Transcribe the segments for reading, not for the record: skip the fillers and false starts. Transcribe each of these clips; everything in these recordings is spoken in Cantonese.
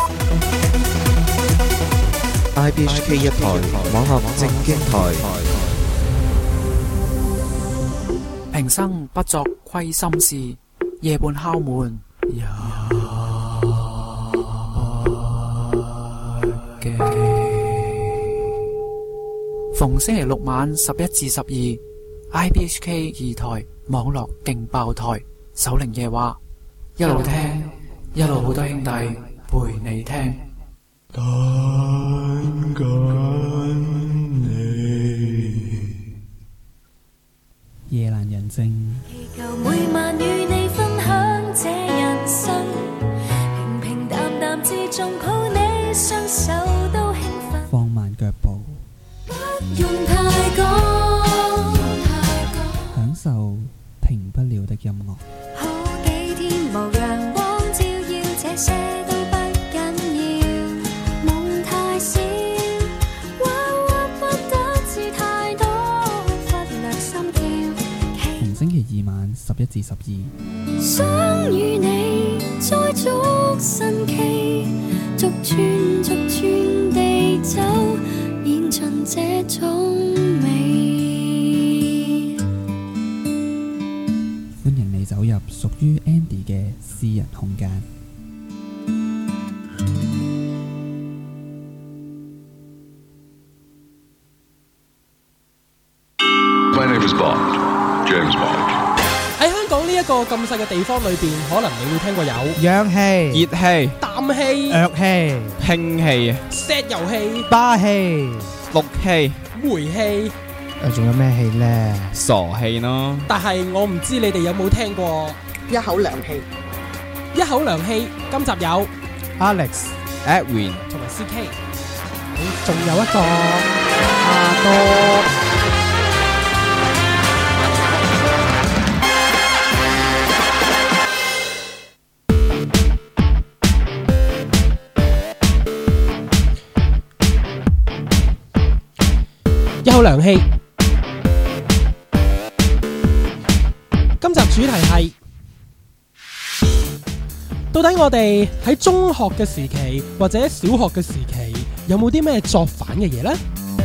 IBHK 一台網絡正經台， 平生不作虧心事，夜半敲門也不驚。逢星期六晚11至12 IBHK 二台網絡勁爆台，守靈夜話，一路聽一路好多兄弟陪你聽。 等緊你， 夜闌人靜， 祈求每晚與你分享這人生，平平淡淡之中抱你雙手都興奮， 放慢腳步， 不用太講， 享受停不了的音樂。 好幾天無陽光照耀，這些都不緊要，夢太少，鬱鬱不得志太多，忽略心跳。 逢星期二晚11至12， 想與你再續新期，逐寸逐寸地走，演盡這種美。 歡迎你走入屬於 Andy 嘅私人空間。 My name is Bond, James Bond. 喺香港呢一個咁細嘅地方裏邊，可能你會聽過有氧氣、 熱氣、 氮氣、 藥氣、 氫氣、 石油氣、 巴氣、 氯氣、 煤氣， 仲有咩氣呢？ 傻氣咯。 但係我唔知你哋有冇聽過一口涼氣。 一口涼氣。今集有 Alex、 Edwin 同埋 CK， 仲有一個阿多。一口涼氣。今集主題係，到底我哋喺中學嘅時期或者小學嘅時期有冇啲咩作反嘅嘢呢？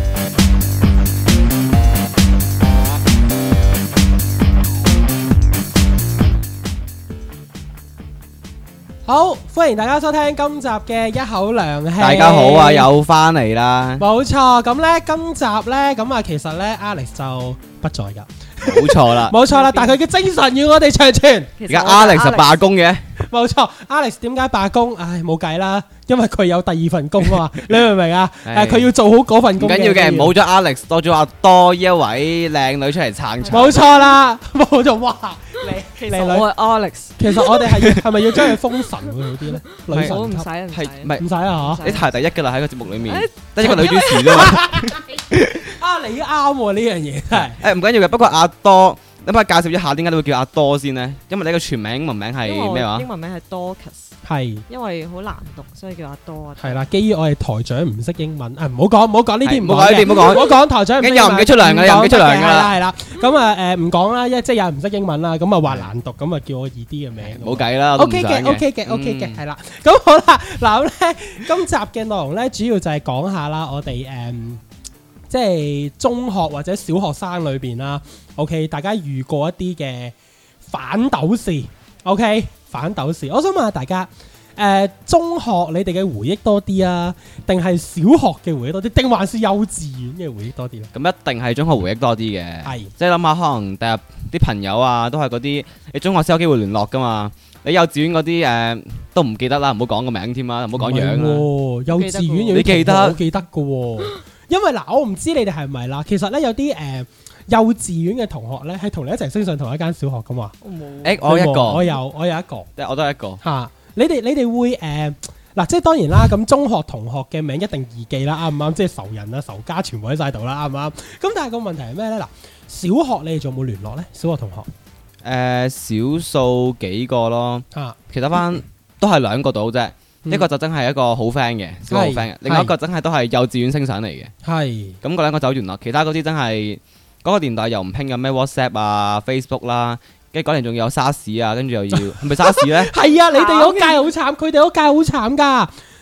好，歡迎大家收聽今集嘅一口涼氣。 大家好啊，又翻嚟啦。 冇錯，咁呢今集呢，咁啊其實呢 Alex 就不在噶。 冇錯啦， 冇錯啦，但係佢嘅精神要我哋長存。 而家 Alex 就罷工嘅。 冇錯 ，Alex 點解罷工？唉，冇計啦，因為佢有第二份工啊嘛，你明唔明啊？佢要做好嗰份工。 唔緊要嘅，冇咗 Alex，多咗阿多呢一位靚女出嚟撐場。 冇錯啦，冇錯，哇！ 其實我係 Alex， 其實我哋係咪要將佢封神會好啲咧？女神唔使，係唔使啊嚇！ 你排第一㗎啦，喺個節目裡面，得一個女主持啫嘛。 啊，你啱喎呢樣嘢係。 誒唔緊要嘅，不過阿多。你可唔可以介紹一下點解你會叫阿多先呢？因為你個全名英文名係咩話？ 英文名係 Dorcas， 係因為好難讀，所以叫阿多。 係啦，基於我哋台長唔識英文，唔好講呢啲， 唔好講呢啲，唔好講台長。 又唔記出糧㗎，又唔記出糧㗎啦。 係啦，咁啊唔講啦，即係有人唔識英文啦，咁啊話難讀，咁啊叫我易啲嘅名。 冇計啦。 OK 嘅，係啦。咁好啦，嗱咁咧，今集嘅內容咧，主要就係講下啦，我哋即係中學或者小學生裏邊啦 ，OK， 大家遇過一啲嘅反斗事 ，OK， 反斗事。我想問下大家，中學你哋嘅回憶多啲啊，定係小學嘅回憶多啲，定還是幼稚園嘅回憶多啲咧？ 咁一定係中學回憶多啲嘅， 係即係諗下，可能第日啲朋友啊，都係嗰啲你中學先有機會聯絡噶嘛。你幼稚園嗰啲都唔記得啦，唔好講個名添啦，唔好講樣啦。 幼稚園有啲你記得， 我記得嘅喎。因為嗱，我唔知你哋係唔係啦。其實咧，有啲幼稚園嘅同學咧，係同你一齊升上同一間小學噶嘛。 我一個， 我有一個， 我都係一個。 嚇，你哋會嗱，即係當然啦。咁中學同學嘅名一定易記啦，啱唔啱？即係仇人啊、仇家全部喺晒度啦，啱唔啱？咁但係個問題係咩咧？嗱，小學你哋仲有冇聯絡咧？小學同學少數幾個咯，其他班都係2個到啫。一個就真係一個好 friend 嘅，小學好 friend 嘅，另外一個真係都係幼稚園升上嚟嘅。係咁嗰2個走完啦，其他嗰啲真係嗰個年代又唔興嘅咩 WhatsApp 啊、Facebook 啦，跟住嗰年仲有 SARS 啊，跟住又要係咪 SARS 咧？ 係啊，你哋嗰屆好慘，佢哋嗰屆好慘噶。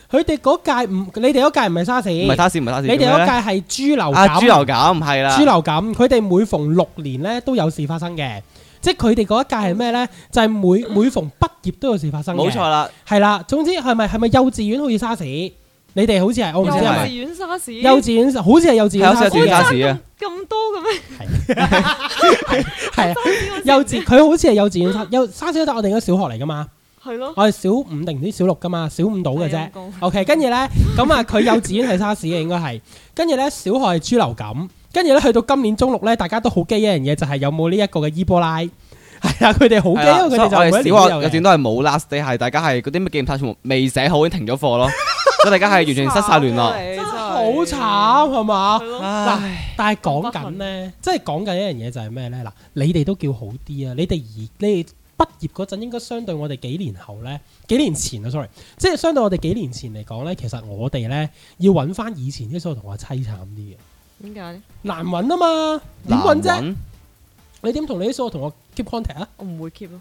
佢哋嗰屆唔，你哋嗰屆唔係沙士， 唔係沙士，唔係沙士， 你哋嗰屆係豬流感。 豬流感係啦， 豬流感，佢哋每逢6年咧都有事發生嘅，即係佢哋嗰一屆係咩咧？就係每逢畢業都有事發生嘅。 冇錯啦， 係啦。總之係咪幼稚園好似沙士？你哋好似係，我唔知係咪。 幼稚園沙士。 幼稚園好似係幼稚園沙士啊！ 咁多嘅咩？ 係啊，幼稚佢好似係幼稚園沙士，但係我哋應該小學嚟噶嘛。 係咯， 我係小5定唔知小6噶嘛，小5到嘅啫。OK， 跟住咧咁啊，佢幼稚園係沙士嘅應該係，跟住咧小學係豬流感，跟住咧去到今年中6咧，大家都好驚一樣嘢，就係有冇呢一個嘅伊波拉。係啊，佢哋好驚，因為佢哋就每一年都有嘅。 小學有段都係冇 last day， 係大家係嗰啲咩紀念冊全部未寫好已經停咗課咯，所以大家係完全失曬聯絡， 真係好慘係嘛？嗱，但係講緊咧，即係講緊一樣嘢就係咩咧？嗱，你哋都叫好啲啊！你哋畢業嗰陣應該相對我哋幾年後咧，幾年前啊 ，sorry， 即係相對我哋幾年前嚟講咧，其實我哋咧要揾翻以前啲數學同學凄慘啲嘅。 點解咧？ 難揾啊嘛，點揾啫？你點同你啲數學同學 keep contact 啊？ 我唔會 keep 咯。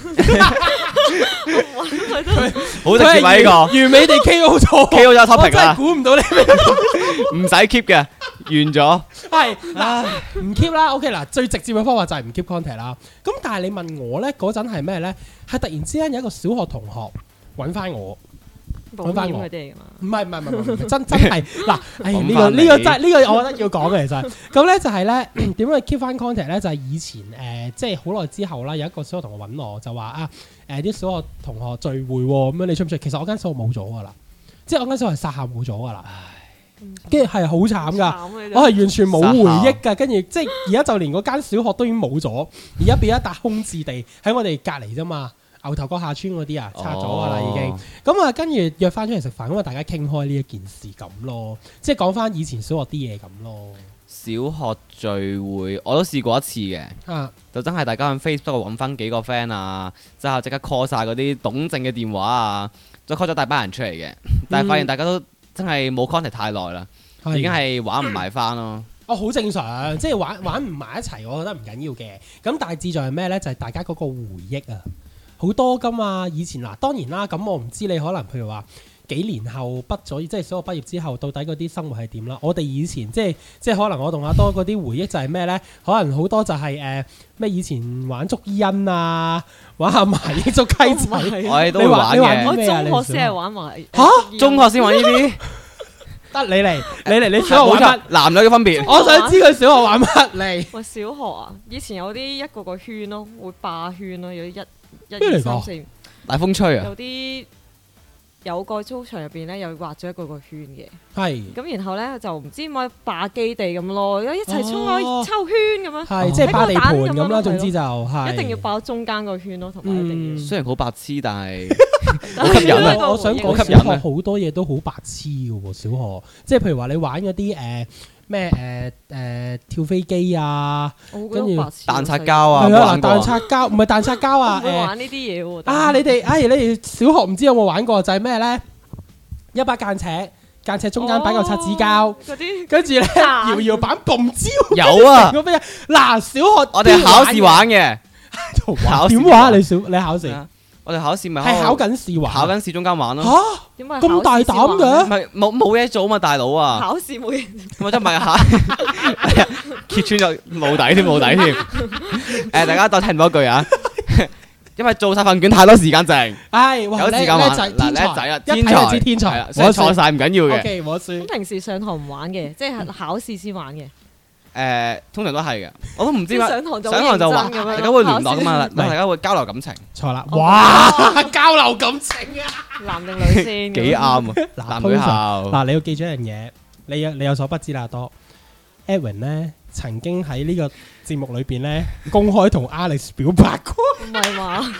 好直接啊呢個， 完美地 KO 咗 KO 咗 topic 啦， 我真係估唔到你唔使 keep 嘅，完咗。 係嗱，唔 keep 啦。OK 嗱，最直接嘅方法就係唔 keep contact 啦。咁但係你問我咧，嗰陣係咩咧？係突然之間有一個小學同學揾翻我。揾翻我，唔係真係嗱，呢個真係呢個，我覺得要講嘅其實，咁咧就係咧點樣 keep 翻 contact 咧？就係以前即係好耐之後啦，有一個小學同學揾我，就話啊啲小學同學聚會咁樣，你出唔出？其實我間小學冇咗噶啦，即係我間小學係殺校冇咗噶啦，跟住係好慘噶，我係完全冇回憶噶，跟住即係而家就連嗰間小學都已經冇咗，而家變咗一笪空置地喺我哋隔離啫嘛。牛頭角下村嗰啲啊，拆咗噶啦已經。咁啊，跟住約翻出嚟食飯，咁啊大家傾開呢一件事咁咯，即係講翻以前小學啲嘢咁咯。 小學聚會我都試過一次嘅，就真係大家喺 Facebook 揾翻幾個 friend 啊，之後即刻 call 晒嗰啲董正嘅電話啊，再 call 咗大班人出嚟嘅，但係發現大家都真係冇 contact 太耐啦，已經係玩唔埋翻咯。 哦，好正常，即係玩唔埋一齊，我覺得唔緊要嘅。咁大致上係咩呢？就係大家嗰個回憶啊。好多噶嘛，以前嗱當然啦，咁我唔知你可能譬如話幾年後畢咗，即係小學畢業之後，到底嗰啲生活係點啦？我哋以前即係可能我同阿多嗰啲回憶就係咩咧？可能好多就係咩以前玩捉伊人啊，玩下埋呢捉雞仔， 我哋都會玩嘅。 我中學先係玩埋嚇， 中學先玩呢啲。 得你嚟，你小學玩乜？ 男女嘅分別。 我想知佢小學玩乜嚟？ 喂，小學啊，以前有啲一個個圈咯，會霸圈咯，有啲1、2、3、4 大風吹啊！ 有個操場入邊咧，又畫咗一個個圈嘅。 係。 咁然後咧就唔知點解霸基地咁咯，一齊衝開抽圈咁樣。 係，即係霸地盤咁啦。總之就係。 一定要霸中間個圈咯，同埋一定要。 雖然好白痴，但係好吸引啊！ 我想講小學好多嘢都好白痴嘅喎，小學。即係譬如話你玩嗰啲咩跳飛機啊，跟住彈擦膠啊， 係啊，彈擦膠唔係彈擦膠啊， 玩呢啲嘢喎。 啊，你哋小學唔知有冇玩過就係咩咧？一把間尺中間擺嚿擦紙膠，跟住咧搖搖板蹦蕉。 有啊， 嗱，小學我哋考試玩嘅， 點玩？你考試？ 我哋考試咪係考緊試玩， 考緊試中間玩咯。 嚇，咁大膽嘅？ 唔係冇嘢做嘛，大佬啊！ 考試冇嘢， 我真係考揭穿咗冇底添。大家再聽多一句啊！因為做晒份卷太多時間剩，有時間玩嗱叻仔啊，天才天才， 我錯晒唔緊要嘅。 OK，我輸。 咁平時上堂唔玩嘅，即係考試先玩嘅。 通常都係嘅，我都唔知上堂就玩，大家會聯絡噶嘛，大家會交流感情。 錯啦，哇，交流感情啊！ 男定女先？ 幾啱啊！男女校嗱，你要記住一樣嘢，你有所不知啦，多 Edwin 咧曾經喺呢個節目裏邊咧公開同 Alex 表白過， 唔係嘛？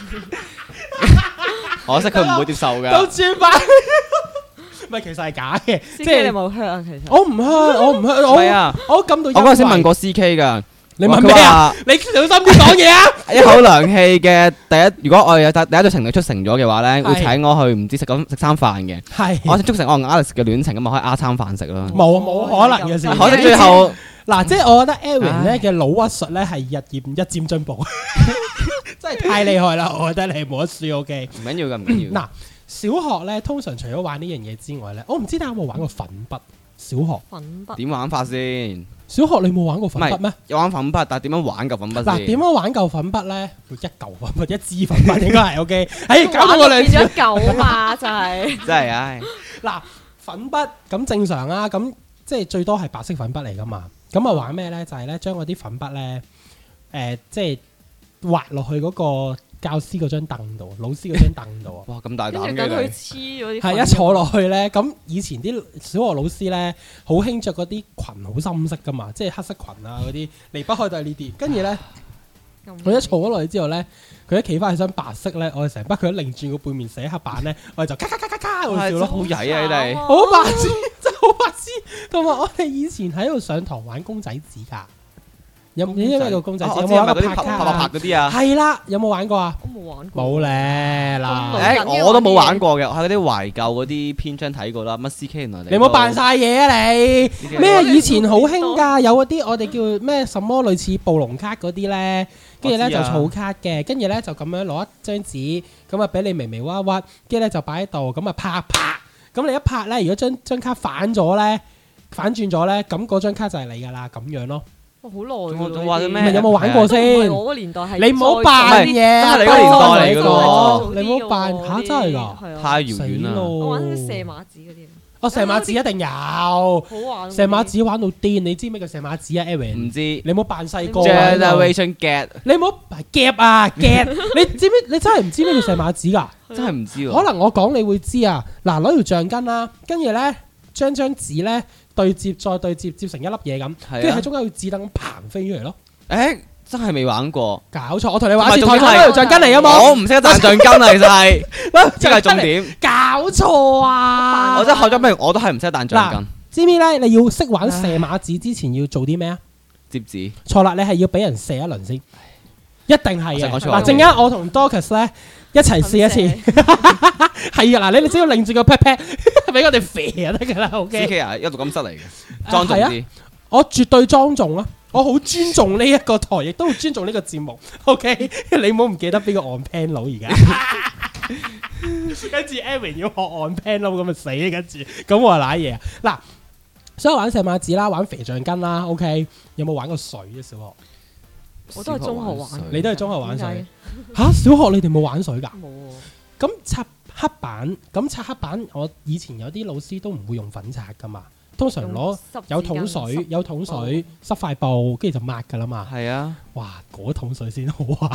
可惜佢唔會接受嘅。 都轉版。唔係，其實係假嘅， 即係你冇 hurt 啊？其實我唔 hurt，唔係啊！我感到我嗰陣時問過 CK 㗎， 你問咩啊？你小心啲講嘢啊！ 一口涼氣嘅第一，如果我有第一對情侶出成咗嘅話咧，會請我去唔知食餐飯嘅。係，我促成我同 Alex 嘅戀情咁啊，可以餐飯食啦。 冇可能嘅事。 可惜最後嗱，即係我覺得 Aaron 咧嘅腦屈術咧係日漸進步，真係太厲害啦！我覺得你冇得輸 OK。 唔緊要㗎，唔緊要。 嗱。 小學咧，通常除咗玩呢樣嘢之外咧，我唔知大家有冇玩過粉筆。小學粉筆點玩法先？ 小學你冇玩過粉筆咩？ 有玩粉筆，但係點樣玩嚿粉筆先？ 嗱，點樣玩嚿粉筆咧？一嚿粉筆，一支粉筆應該係 OK。搞到我兩變咗嚿嘛，就係真係唉！ 嗱，粉筆咁正常啦，咁即係最多係白色粉筆嚟噶嘛。咁啊玩咩咧？就係咧將嗰啲粉筆咧，即係畫落去嗰個教師嗰張凳度，老師嗰張凳度啊！ 哇，咁大膽嘅跟住等佢黐嗰啲。 係一坐落去咧，咁以前啲小學老師咧，好興着嗰啲裙好深色噶嘛，即係黑色裙啊嗰啲，離不開都係呢啲。跟住咧，佢一坐咗落去之後咧，佢一企翻起身白色咧，我哋成班佢一擰轉個背面寫黑板咧，我哋就咔咔咔咔咔喺度笑咯， 好曳啊！你哋好白痴，真係好白痴。同埋我哋以前喺度上堂玩公仔紙㗎。有冇咩叫公仔紙？有冇玩過拍卡嗰啲啊？ 係啦，有冇玩過啊？ 我冇玩過。 冇咧嗱， 我都冇玩過嘅，我喺嗰啲懷舊嗰啲篇章睇過啦。乜 CK 原來你冇扮晒嘢啊你？咩以前好興㗎？有嗰啲我哋叫咩什麼類似暴龍卡嗰啲咧，跟住咧就儲卡嘅，跟住咧就咁樣攞一張紙，咁啊俾你微微屈屈，跟住咧就擺喺度，咁啊拍，咁你一拍咧，如果張卡反咗咧，反轉咗咧，咁嗰張卡就係你㗎啦，咁樣咯。 好耐仲話咩？ 有冇玩過先？ 我嗰年代係你唔好扮嘢， 真係你嗰年代嚟㗎喎！ 你唔好扮嚇，真係㗎， 太遙遠啦！ 我玩射馬子嗰啲。 射馬子一定有， 好玩。 射馬子玩到癲，你知咩叫射馬子啊 Aaron？ 唔知， 你唔好扮細個。 Generation Gap， 你唔好夾啊夾！你知唔知？你真係唔知咩叫射馬子㗎？ 真係唔知喎。 可能我講你會知啊！嗱，攞條橡筋啦，跟住咧將紙咧。對接再對接，接成一粒嘢咁，跟住喺中間要子彈咁嘭飛出嚟咯。 誒，真係未玩過。 搞錯，我同你玩一次台台嗰條橡筋嚟啊嘛。 我唔識得彈橡筋啊，其實係，呢個係重點。 搞錯啊！ 我真係學咗咩？我都係唔識得彈橡筋。 知唔知咧？你要識玩射馬子之前要做啲咩啊？ 接紙。錯啦，你係要俾人射一輪先，一定係嘅。嗱，陣間我同 Dorcas 咧一齊試一次。係啊，嗱，你只要擰住個 pat pat。俾我哋肥就得㗎啦 ，OK。CK 啊，一路咁失嚟嘅，莊重啲。我絕對莊重啊！我好尊重呢一個台，亦都好尊重呢個節目。OK， 你唔好唔記得邊個 on pan 佬而家。跟住 Aaron 要學 on pan 佬咁咪死，跟住咁我話瀨嘢啊！嗱，所以玩射馬子啦，玩肥橡筋啦 ，OK。有冇玩過水啊？小學？ 我都係中學玩。 你都係中學玩水？嚇！小學你哋冇玩水㗎？冇。咁擦黑板，我以前有啲老師都唔會用粉擦噶嘛，通常攞有桶水濕塊布，跟住就抹噶啦嘛。係啊，哇，嗰桶水先好玩。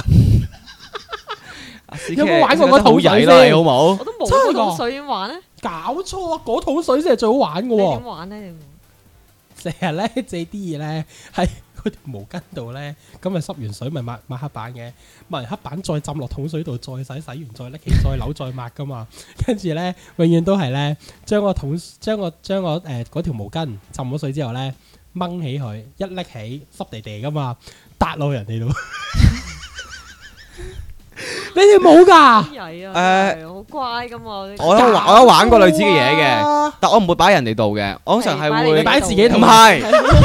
有冇玩過嗰桶水先？ 好冇？ 我都冇嗰桶水點玩咧？ 搞錯啊！嗰桶水先係最好玩嘅喎。 你點玩咧？ 成日咧借啲嘢咧係嗰條毛巾度咧，咁咪濕完水咪抹黑板嘅，抹完黑板再浸落桶水度再洗完再拎起再扭再抹噶嘛，跟住咧永遠都係咧將個嗰條毛巾浸咗水之後咧掹起佢，一拎起濕地地噶嘛，笪落人哋度。你哋冇㗎？ 好乖㗎嘛！ 我有玩過類似嘅嘢嘅，但我唔會擺人哋度嘅，我通常係會擺自己度。 唔係，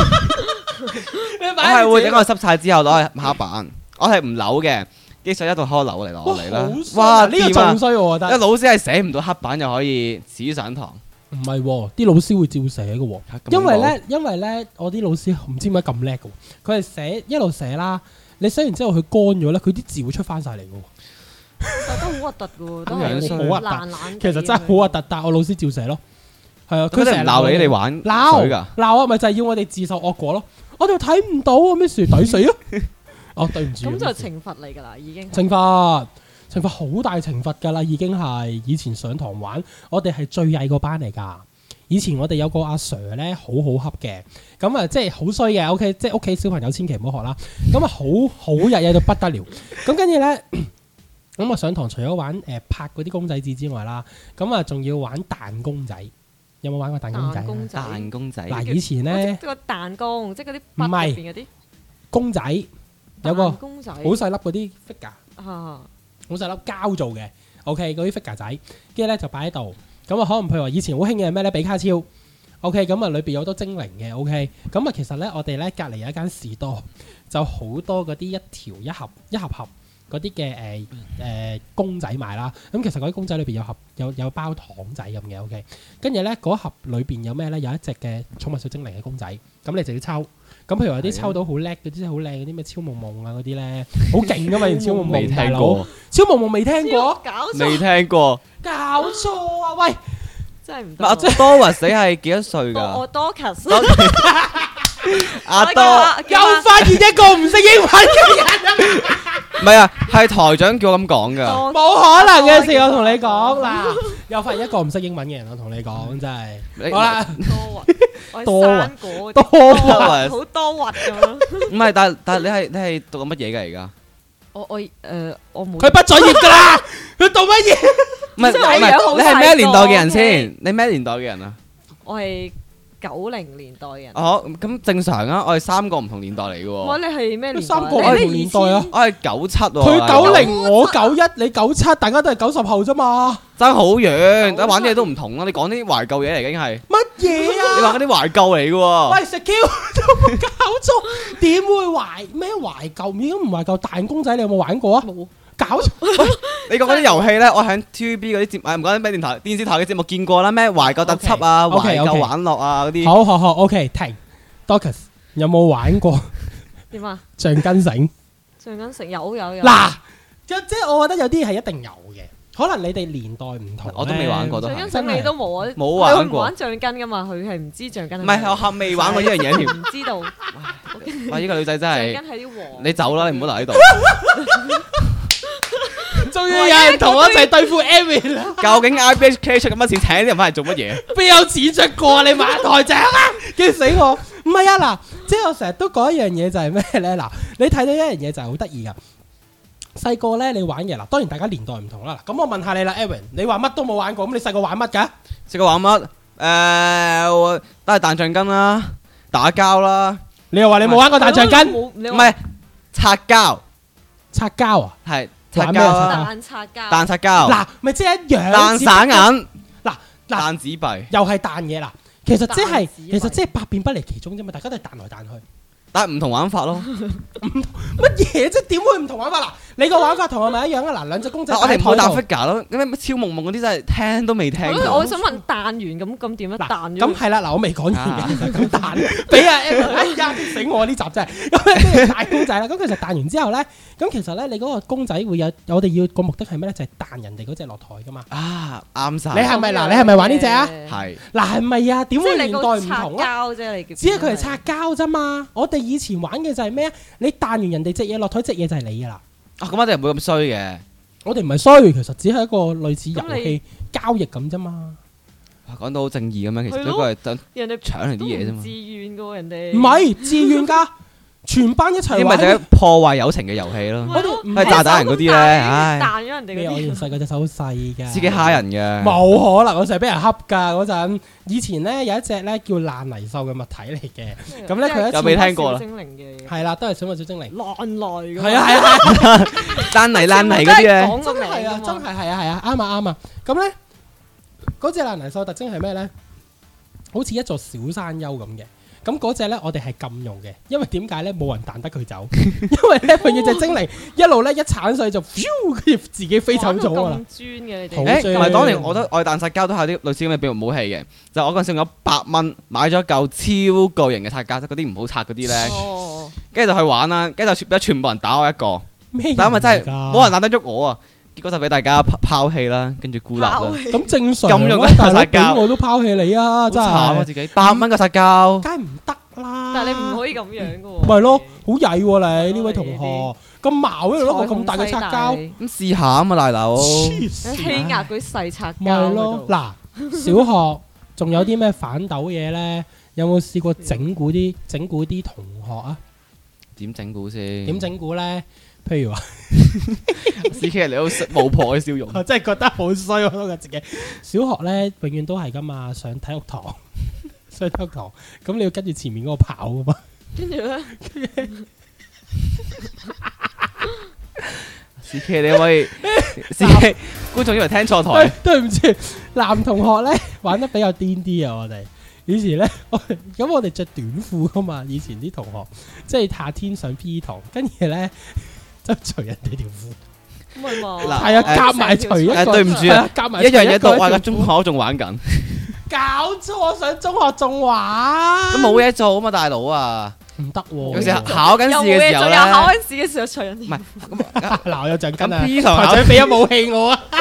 我係會等我濕晒之後攞去黑板，我係唔扭嘅，啲水一度開扭嚟啦。 哇！呢個仲衰我覺得。 啲老師係寫唔到黑板又可以自上堂。 唔係喎，啲老師會照寫嘅喎，因為咧，我啲老師唔知點解咁叻嘅喎，佢係寫一路寫啦。你寫完之後佢乾咗咧，佢啲字會出翻晒嚟嘅喎。 都好核突嘅喎，都係好爛。 其實真係好核突，但係我老師照寫咯。係啊，佢成日鬧你玩水㗎。 鬧啊，咪就係要我哋自受惡果咯。我哋睇唔到啊，咩事抵死啊！哦，對唔住。 咁就懲罰嚟㗎啦，已經。 懲罰好大懲罰㗎啦，已經係。以前上堂玩，我哋係最曳個班嚟㗎。以前我哋有個阿 Sir 咧，好恰嘅，咁啊即係好衰嘅 ，OK， 即係屋企小朋友千祈唔好學啦。咁啊好曳到不得了。咁跟住咧，咁啊上堂除咗玩拍嗰啲公仔紙之外啦，咁啊仲要玩彈公仔。有冇玩過彈公仔？ 彈公仔。 嗱，以前咧個彈弓，即係嗰啲筆入邊嗰啲公仔，有個公仔，好細粒嗰啲 figure，好細粒膠做嘅 ，OK， 嗰啲 figure 仔，跟住咧就擺喺度。咁啊，可能譬如話以前好興嘅係咩咧？比卡超 ，OK， 咁啊裏邊有好多精靈嘅 ，OK， 咁啊其實咧我哋咧隔離有一間士多，就好多嗰啲一條一盒嗰啲嘅公仔賣啦。咁其實嗰啲公仔裏邊有包糖仔咁嘅 ，OK。跟住咧嗰盒裏邊有咩咧？有一隻嘅寵物小精靈嘅公仔，咁你就要抽。咁譬如話啲抽到好叻嗰啲，好靚嗰啲咩超夢夢啊嗰啲咧，好勁噶嘛！超夢夢未聽過， 超夢夢未聽過， 未聽過， 搞錯啊！喂， 真係唔得。 阿 Doris 你係幾多歲㗎？ 我 Dorcas。 阿多又發現一個唔識英文嘅人。 唔係啊，係台長叫我咁講㗎。 冇可能嘅事，我同你講嗱，又發現一個唔識英文嘅人，我同你講真係。好啦， 多核，好多核咁樣。 唔係，但係你係讀緊乜嘢㗎而家？ 我冇。 佢畢咗業㗎啦，佢讀乜嘢？ 唔係，你係咩年代嘅人先？你咩年代嘅人啊？ 我係90年代嘅人。 哦，咁正常啊，我係3個唔同年代嚟嘅喎。 哇！你係咩年代 ？3個唔同年代啊！ 我係97喎。 佢90，我91，你97，大家都係90後啫嘛。 爭好遠，但玩啲嘢都唔同啦。你講啲懷舊嘢嚟嘅，已經係乜嘢啊？ 你話嗰啲懷舊嚟嘅喎。 喂，食 Q 都冇搞錯，點會懷舊？已經唔懷舊。大人公仔你有冇玩過啊？冇。搞錯！ 你講嗰啲遊戲咧，我喺 TVB 嗰啲節目，唔講啲咩電視台嘅節目見過啦，咩懷舊特輯啊、懷舊玩樂啊嗰啲。 好，OK，停。Dorcas 有冇玩過？ 點啊？ 橡筋繩。橡筋繩有。嗱，即係我覺得有啲係一定有嘅，可能你哋年代唔同。 我都未玩過都。 橡筋繩你都冇啊？ 冇玩過。 佢唔玩橡筋噶嘛？佢係唔知橡筋。 唔係，我未玩過呢樣嘢條。 唔知道。 哇！呢個女仔真係。 橡筋係啲黃。 你走啦，你唔好留喺度。 終於有人同我一齊對付 Amy 啦！ 究竟 IBHK 出咁多錢請啲人翻嚟做乜嘢？ 邊有錢出過啊？你馬台長啊！驚死我！唔係啊嗱，即係我成日都講一樣嘢就係咩咧嗱？你睇到一樣嘢就係好得意噶。細個咧你玩嘅嗱，當然大家年代唔同啦。咁我問下你啦 ，Aaron， 你話乜都冇玩過，咁你細個玩乜㗎？ 細個玩乜？都係彈橡筋啦，打交啦。 你又話你冇玩過彈橡筋？ 唔係擦膠。 擦膠啊？ 係。 玩咩啊？ 彈擦膠， 嗱，咪即係一樣。 彈散銀， 嗱， 彈紙幣， 又係彈嘢啦。其實即係百變不離其宗啫嘛，大家都係彈來彈去。 但係唔同玩法咯。 乜嘢啫？點會唔同玩法嗱？你個玩法同我咪一樣啊！嗱，兩隻公仔。 我哋唔好彈 figure 咯，咁咩超夢夢嗰啲真係聽都未聽過。 我想問彈完咁點樣彈？ 咁係啦，嗱，我未講完嘅，其實咁彈俾啊！哎呀，醒我呢集真係咁大公仔啦。咁其實彈完之後咧，咁其實咧你嗰個公仔會有我哋要個目的係咩咧？就係彈人哋嗰隻落台噶嘛。 啊，啱晒。 你係咪嗱？你係咪玩呢隻啊？ 係。 嗱係咪啊？點會年代唔同啊？ 只係佢係擦膠啫嘛。我哋以前玩嘅就係咩啊？你彈完人哋隻嘢落台，隻嘢就係你噶啦。 咁我哋唔會咁衰嘅。我哋唔係衰，其實只係一個類似遊戲交易咁啫嘛。 講到好正義咁樣，其實都係等人哋搶嚟啲嘢啫嘛。自願噶喎，人哋唔係自願㗎。全班一齊玩，呢咪就係破壞友情嘅遊戲咯。係打人嗰啲咧，唉，彈咗人哋。咩？我以前細個隻手好細㗎，自己蝦人嘅。冇可能，我成日俾人恰㗎嗰陣。以前咧有一隻咧叫爛泥獸嘅物體嚟嘅，咁咧佢一次又未聽過啦。係啦，都係寵物小精靈。爛泥㗎。係啊係啊，爛泥嗰啲咧。真係啊，真係係啊，啱啊啱啊。咁咧嗰隻爛泥獸特徵係咩咧？好似一座小山丘咁嘅。咁嗰隻咧，我哋係禁用嘅，因為點解咧？冇人彈得佢走，因為咧佢隻精靈一路咧一鏟上去就，自己飛走咗㗎啦。咁專嘅你哋，同埋當年我覺得我哋彈擦膠都係啲類似咁嘅秘密武器嘅，就我嗰陣時用咗100蚊買咗嚿超巨型嘅擦膠，即嗰啲唔好擦嗰啲咧，跟住就去玩啦，跟住就全部人打我一個，但因為真係冇人彈得喐我啊！結果就俾大家拋棄啦，跟住孤立啦。咁正常咁用一大擦膠，我都拋棄你啊！真係慘啊自己，100蚊個擦膠，梗係唔得啦。但係你唔可以咁樣噶喎。咪咯，好曳喎你呢位同學，咁矛喺度攞個咁大嘅擦膠，咁試下啊嘛大佬。欺壓嗰啲細擦膠。咪咯，嗱，小學仲有啲咩反斗嘢咧？有冇試過整蠱啲同學啊？點整蠱先？點整蠱咧？譬如話，CK 你好巫婆嘅笑容，我真係覺得好衰我覺自己。小學咧永遠都係噶嘛，上體育堂，咁你要跟住前面嗰個跑噶嘛。跟住咧，CK 你可唔可以？CK 觀眾以為聽錯台，對唔住，男同學咧玩得比較癲啲啊！我哋以前咧，咁我哋着短褲噶嘛，以前啲同學即係夏天上 P 堂，跟住咧。 除人哋條褲。 唔係嘛？ 係啊，夾埋除一個。 對唔住啊， 夾埋一樣嘢讀，我而家中學仲玩緊。 搞錯，上中學仲玩。 咁冇嘢做啊嘛，大佬啊！ 唔得喎， 有時考緊試嘅時候咧， 又考緊試嘅時候除人哋。 唔係嗱，我有獎金啊！ 咁 P 堂台長俾咗武器我啊！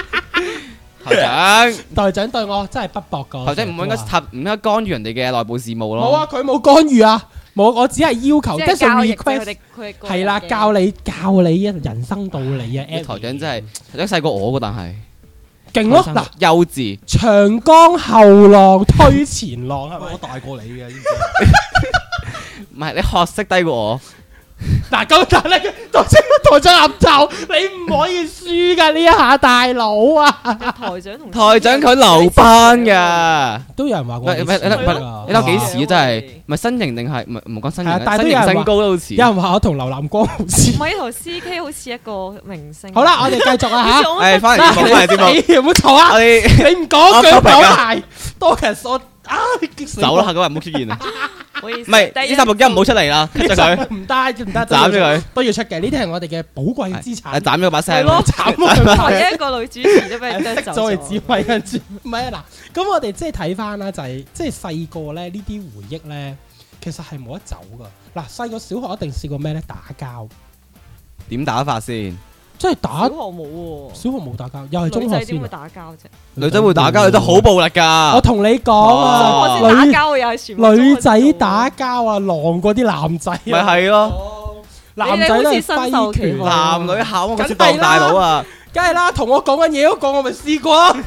台長對我真係不薄噶。 台長唔應該干預人哋嘅內部事務咯。 冇啊，佢冇干預啊，冇，我只係要求， 即係教育 request 係啦，教你人生道理啊！ 台長真係台長細過我噶，但係勁咯嗱， 幼稚長江後浪推前浪係咪？ 我大過你嘅， 唔係你學識低過我。 嗱，咁但係台長岌頭，你唔可以輸噶呢一下，大佬啊！ 台長佢留班㗎， 都有人話我。 你睇幾時真係唔係身形定係唔講身形？ 但係都有人身高都好似。 有人話我同劉南光好似。 唔係呢台 CK 好似一個明星。 好啦，我哋繼續啊嚇。 誒，翻嚟節目， 唔好嘈啊！你唔講句講埋，多人說啊，激死我！ 走啦，下個人唔好出現啊！ 唔係呢集錄音唔好出嚟啦，cut 咗佢， 唔得，斬咗佢， 都要出嘅。呢啲係我哋嘅寶貴資產。 斬咗把聲， 或者一個女主持都俾人走咗。 作為指揮跟住，唔係啊嗱。咁我哋即係睇翻啦，就係即係細個咧呢啲回憶咧，其實係冇得走噶。嗱，細個小學一定試過咩咧？打交。 點打法先？ 即係打。 小學冇喎。小學冇打交，又係中學先。 女仔點會打交啫？ 女仔會打交，女仔好暴力㗎。 我同你講啊，女仔打交啊，狼過啲男仔。 咪係咯， 男仔都係揮拳， 男女校我識當大佬啊！ 梗係啦，同我講緊嘢嗰個我咪試過咯，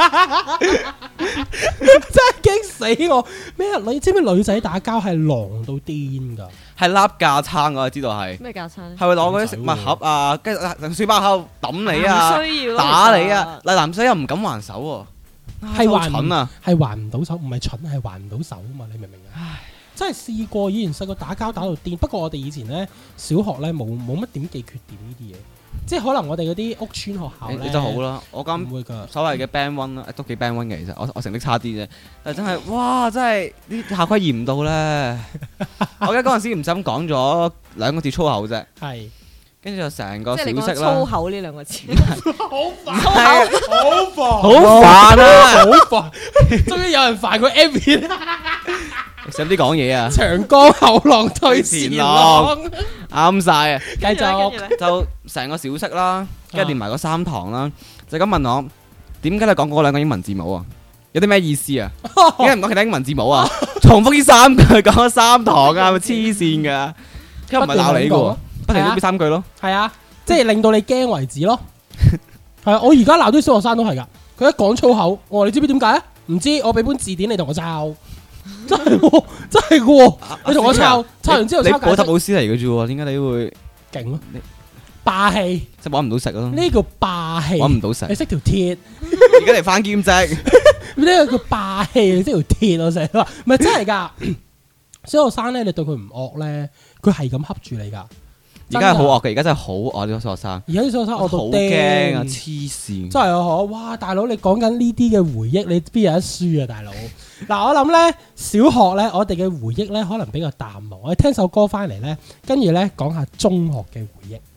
真係驚死我咩啊！你知唔知女仔打交係狼到癲㗎？ 係笠架撐我知道係咩架撐？ 係會攞嗰啲食物盒啊，跟住書包盒抌你啊， 需要打你啊！嗱，男仔又唔敢還手喎， 係還蠢啊， 係還唔到手，唔係蠢係還唔到手啊嘛！你明唔明啊？真係試過，以前細個打交打到癲，不過我哋以前咧小學咧冇乜點記缺點呢啲嘢。即係可能我哋嗰啲屋村學校咧， 你就好啦。我咁所謂嘅 band one 啦，都幾 band one 嘅其實。我成績差啲啫，但係真係哇！真係啲校規嚴到咧。我記得嗰陣時唔使咁講咗2個字粗口啫。 係。跟住就成個小息啦。 即係粗口呢2個字。 好煩， 好煩啊！ 好煩。終於有人煩過 Abby 啦。 使唔使講嘢啊？ 長江後浪推前浪， 啱晒啊！ 繼續就成個小息啦，跟住連埋嗰3堂啦，就咁問我點解你講嗰2個英文字母啊？有啲咩意思啊？點解唔講其他英文字母啊？重複呢3句講咗3堂啊，係咪黐線㗎？因為唔係鬧你㗎，不停都俾3句咯。 係啊，即係令到你驚為止咯。係啊，我而家鬧啲小學生都係㗎，佢一講粗口，我話你知唔知點解啊？唔知，我俾本字典你同我抄。真係喎，真係喎！你同我抄完之後抄解釋。 你補習老師嚟嘅啫喎，點解你會勁咯？霸氣， 即係揾唔到食咯。 呢叫霸氣， 揾唔到食。 你識條鐵？ 而家嚟翻兼職。 呢個叫霸氣，你識條鐵我成日話，唔係真係㗎。小學生咧，你對佢唔惡咧，佢係咁恰住你㗎。 而家係好惡嘅，而家真係好惡呢個小學生。 而家啲小學生我到驚啊！黐線， 真係啊！哇，大佬你講緊呢啲嘅回憶，你邊有得輸啊，大佬？嗱，我諗咧小學咧，我哋嘅回憶咧可能比較淡忘。我哋聽首歌翻嚟咧，跟住咧講下中學嘅回憶。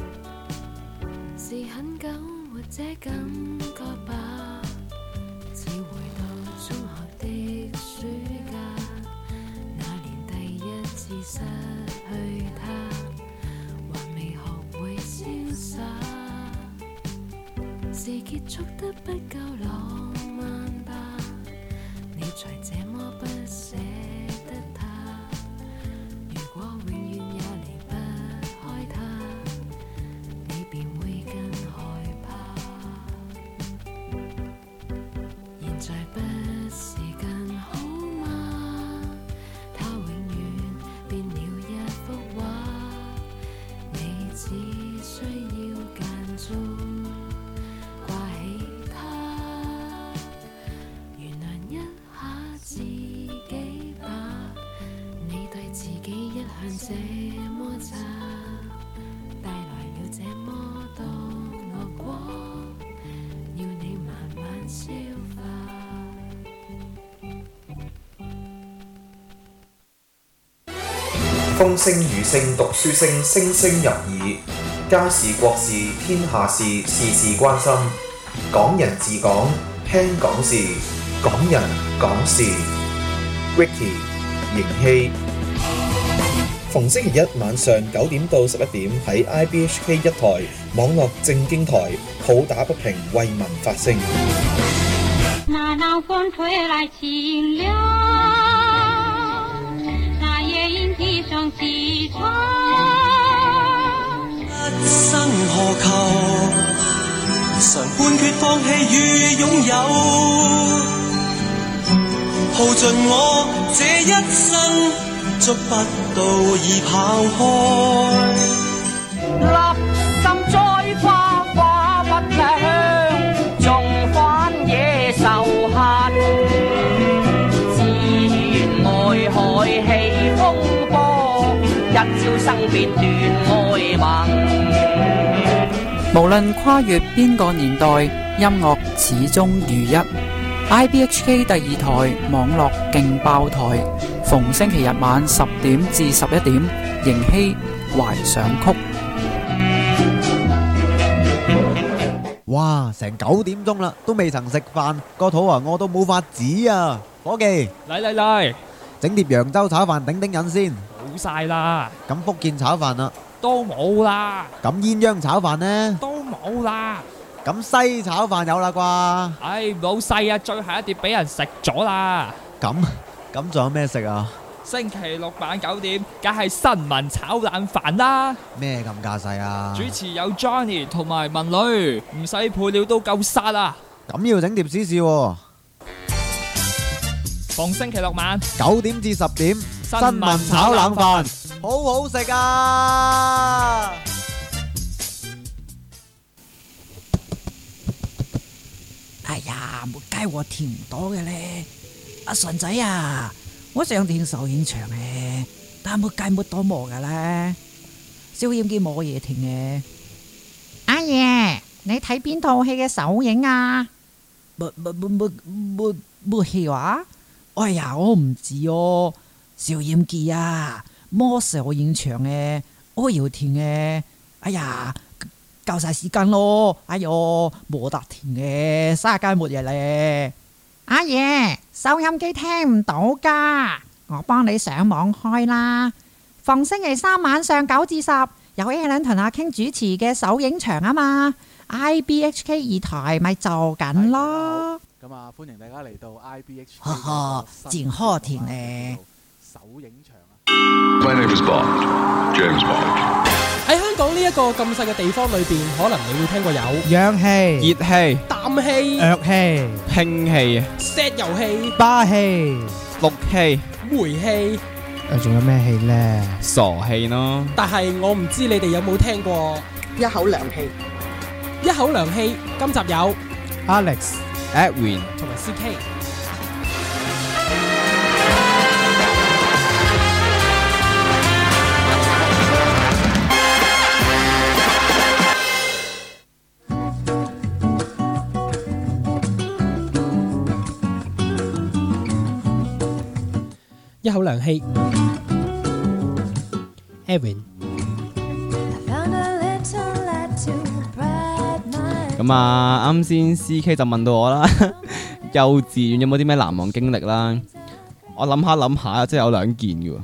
是很久或者感覺吧，曾風聲雨聲讀書聲，聲聲入耳。家事國事天下事，事事關心。港人治港，聽港事，港人港事。Ricky 盈希，逢星期一晚上9點到11點喺 IBHK 一台網絡正經台，抱打不平，為民發聲。 那南風吹來清涼，那夜鶯啼聲細唱。 一生何求？常判決放棄與擁有，耗盡我這一生，捉不到已跑開。 立心栽花花不香，縱反野獸恨。自願愛海起風波，一朝生別斷愛盟。 無論跨越邊個年代，音樂始終如一。IBHK 第2台網絡勁爆台，逢星期日晚10點至11點，盈希懷想曲。 哇！成9點鐘啦，都未曾食飯，個肚啊餓到冇法子啊！伙計， 嚟， 整碟揚州炒飯頂頂癮先。 冇晒啦。 咁福建炒飯啊？ 都冇啦。 咁鴛鴦炒飯呢？ 都冇啦。 咁西炒飯有啦啩？ 唉，冇細啊，最後一碟俾人食咗啦。 咁仲有咩食啊？ 星期六晚9點，梗係新聞炒冷飯啦。 咩咁架勢啊？ 主持有 Johnny 同埋文女，唔使配料都夠殺啊！ 咁要整碟試試喎。 逢星期六晚 9點至10點，新聞炒冷飯，好好食啊！ 哎呀，沒街我填唔到嘅咧，阿順仔啊，我想填首映場嘅，但係沒街沒到冇嘅咧，小厭見冇嘢填嘅。阿爺，你睇邊套戲嘅首映啊？沒戲話？哎呀，我唔知哦。小厭見啊，冇首映場嘅，我要填嘅。哎呀！夠晒時間咯，哎喲，冇得填嘅，30街末日咧。阿爺，收音機聽唔到噶，我幫你上網開啦。逢星期3晚上9至10，有 Alan 同阿 King 主持嘅首映場啊嘛 ，IBHK 2台咪做緊咯。 咁啊，歡迎大家嚟到 IBHK。 呵呵，戰開填咧。 首映場啊。 My name is Bond, James Bond。 喺香港呢一個咁細嘅地方裏邊，可能你會聽過有氧氣、 熱氣、 氮氣、 藥氣、 氫氣、 石油氣、 巴氣、 氯氣、 煤氣， 仲有咩氣呢？ 傻氣咯。 但係我唔知你哋有冇聽過一口涼氣。 一口涼氣，今集有 Alex、Edwin 同埋 CK。一口涼氣 Evan。 咁啊，啱先 CK 就問到我啦， 幼稚園有冇啲咩難忘經歷啦？我諗下，即係有2件嘅喎。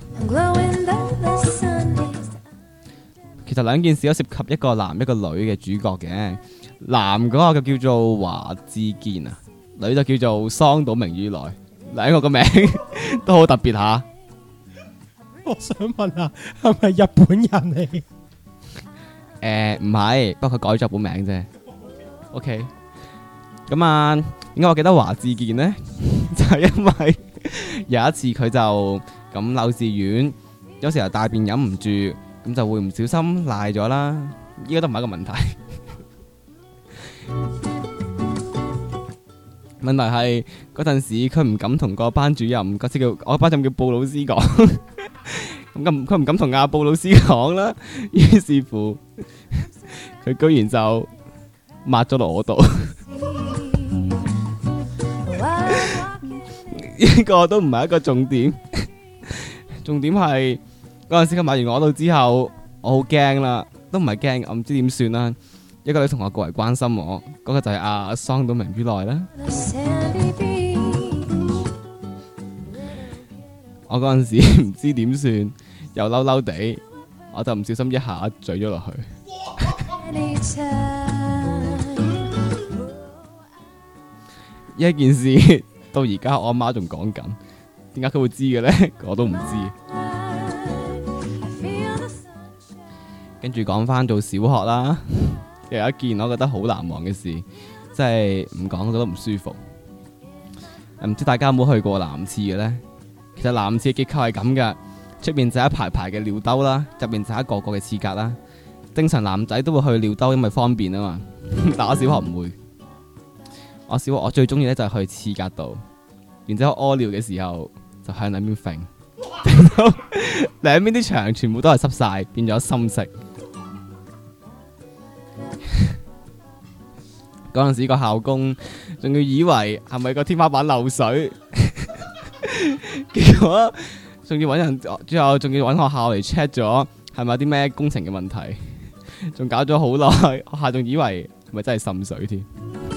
其實2件事都涉及一個男一個女嘅主角嘅。男嗰個就叫做華志健啊，女就叫做桑島明於來。2個個名都好特別下。 我想問下，係咪日本人嚟？ 唔係，不過佢改咗本名啫。OK， 咁啊，點解我記得華志健呢？就係因為有一次佢就咁幼稚園，有時候大便飲唔住，咁就會唔小心賴咗啦。依家都唔係一個問題。問題係嗰陣時佢唔敢同個班主任，嗰次我班主任叫布老師講，咁佢唔敢同阿布老師講啦。於是乎，佢居然就抹咗落我度。呢個都唔係一個重點，重點係嗰陣時佢抹完我度之後，我好驚啦，都唔係驚，我唔知點算啦。一個女同學過嚟關心我，嗰個就係阿桑島明於來啦。我嗰陣時唔知點算，又嬲嬲地，我就唔小心一下咀咗落去。呢件事到而家我阿媽仲講緊，點解佢會知嘅呢？我都唔知。跟住講翻做小學啦。有一件我覺得好難忘嘅事，即係唔講我覺得唔舒服。唔知大家有冇去過男廁嘅呢？其實男廁嘅結構係咁嘅，出面就一排排嘅尿兜啦，入面就一個個嘅廁格啦。正常男仔都會去尿兜，因為方便啊嘛。但我小學唔會。我小學我最中意咧就係去廁格度，然之後屙尿嘅時候就向兩邊揈，兩邊啲牆全部都係濕晒，變咗深色。嗰陣時個校工仲要以為係咪個天花板漏水，結果仲要揾人，最後仲要揾學校嚟 check 咗係咪有啲咩工程嘅問題，仲搞咗好耐，學校仲以為係咪真係滲水添。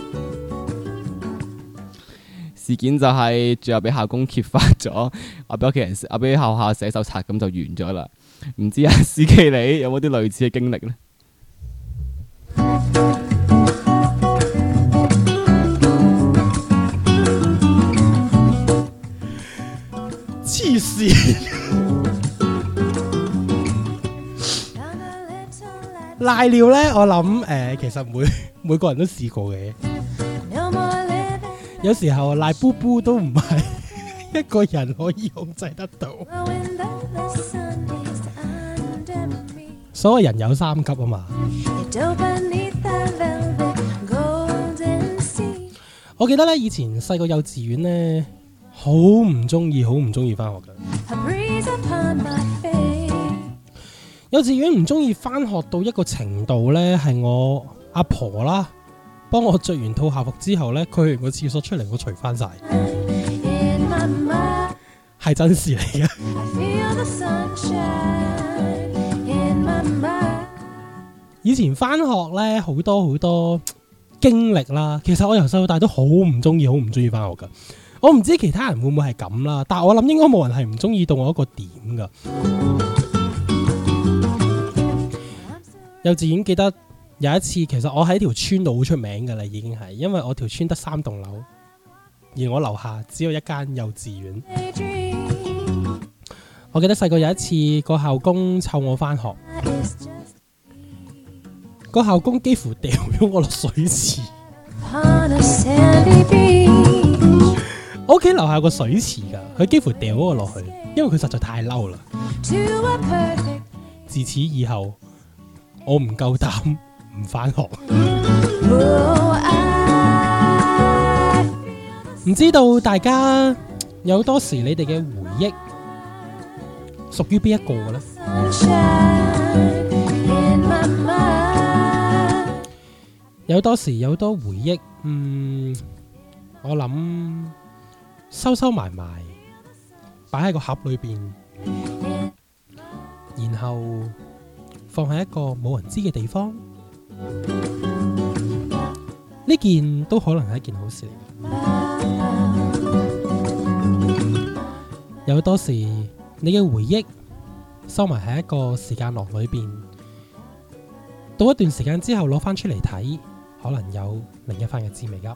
事件就係最後俾校工揭發咗，我俾屋企人，我俾學校寫手冊，咁就完咗啦。唔知啊，司機你有冇啲類似嘅經歷呢？ 黐線！賴尿咧，我諗其實每個人都試過嘅。有時候賴布布都唔係一個人可以控制得到。所謂人有3急啊嘛。我記得咧，以前細個幼稚園咧，好唔中意翻學㗎。幼稚園唔中意翻學到一個程度咧，係我阿婆啦，幫我着完套校服之後咧，佢去完個廁所出嚟，我除翻晒，係真事嚟嘅。以前翻學咧，好多經歷啦，其實我由細到大都好唔中意翻學噶。我唔知其他人會唔會係咁啦，但係我諗應該冇人係唔中意到我一個點噶。幼稚園記得有一次，其實我喺條村度好出名噶啦，已經係，因為我條村得3棟樓，而我樓下只有一間幼稚園。我記得細個有一次，個校工湊我翻學，個校工幾乎掉咗我落水池。我屋企樓下有個水池噶，佢幾乎掉咗我落去，因為佢實在太嬲啦。自此以後，我唔夠膽唔翻學。唔知道大家有多時你哋嘅回憶屬於邊一個嘅呢？有多時有多回憶，我諗收埋擺喺個盒裏邊，然後放喺一個冇人知嘅地方，呢件都可能係一件好事嚟嘅。 有好多時，你嘅回憶收埋喺一個時間囊裏邊，到一段時間之後攞翻出嚟睇，可能有另一番嘅滋味㗎。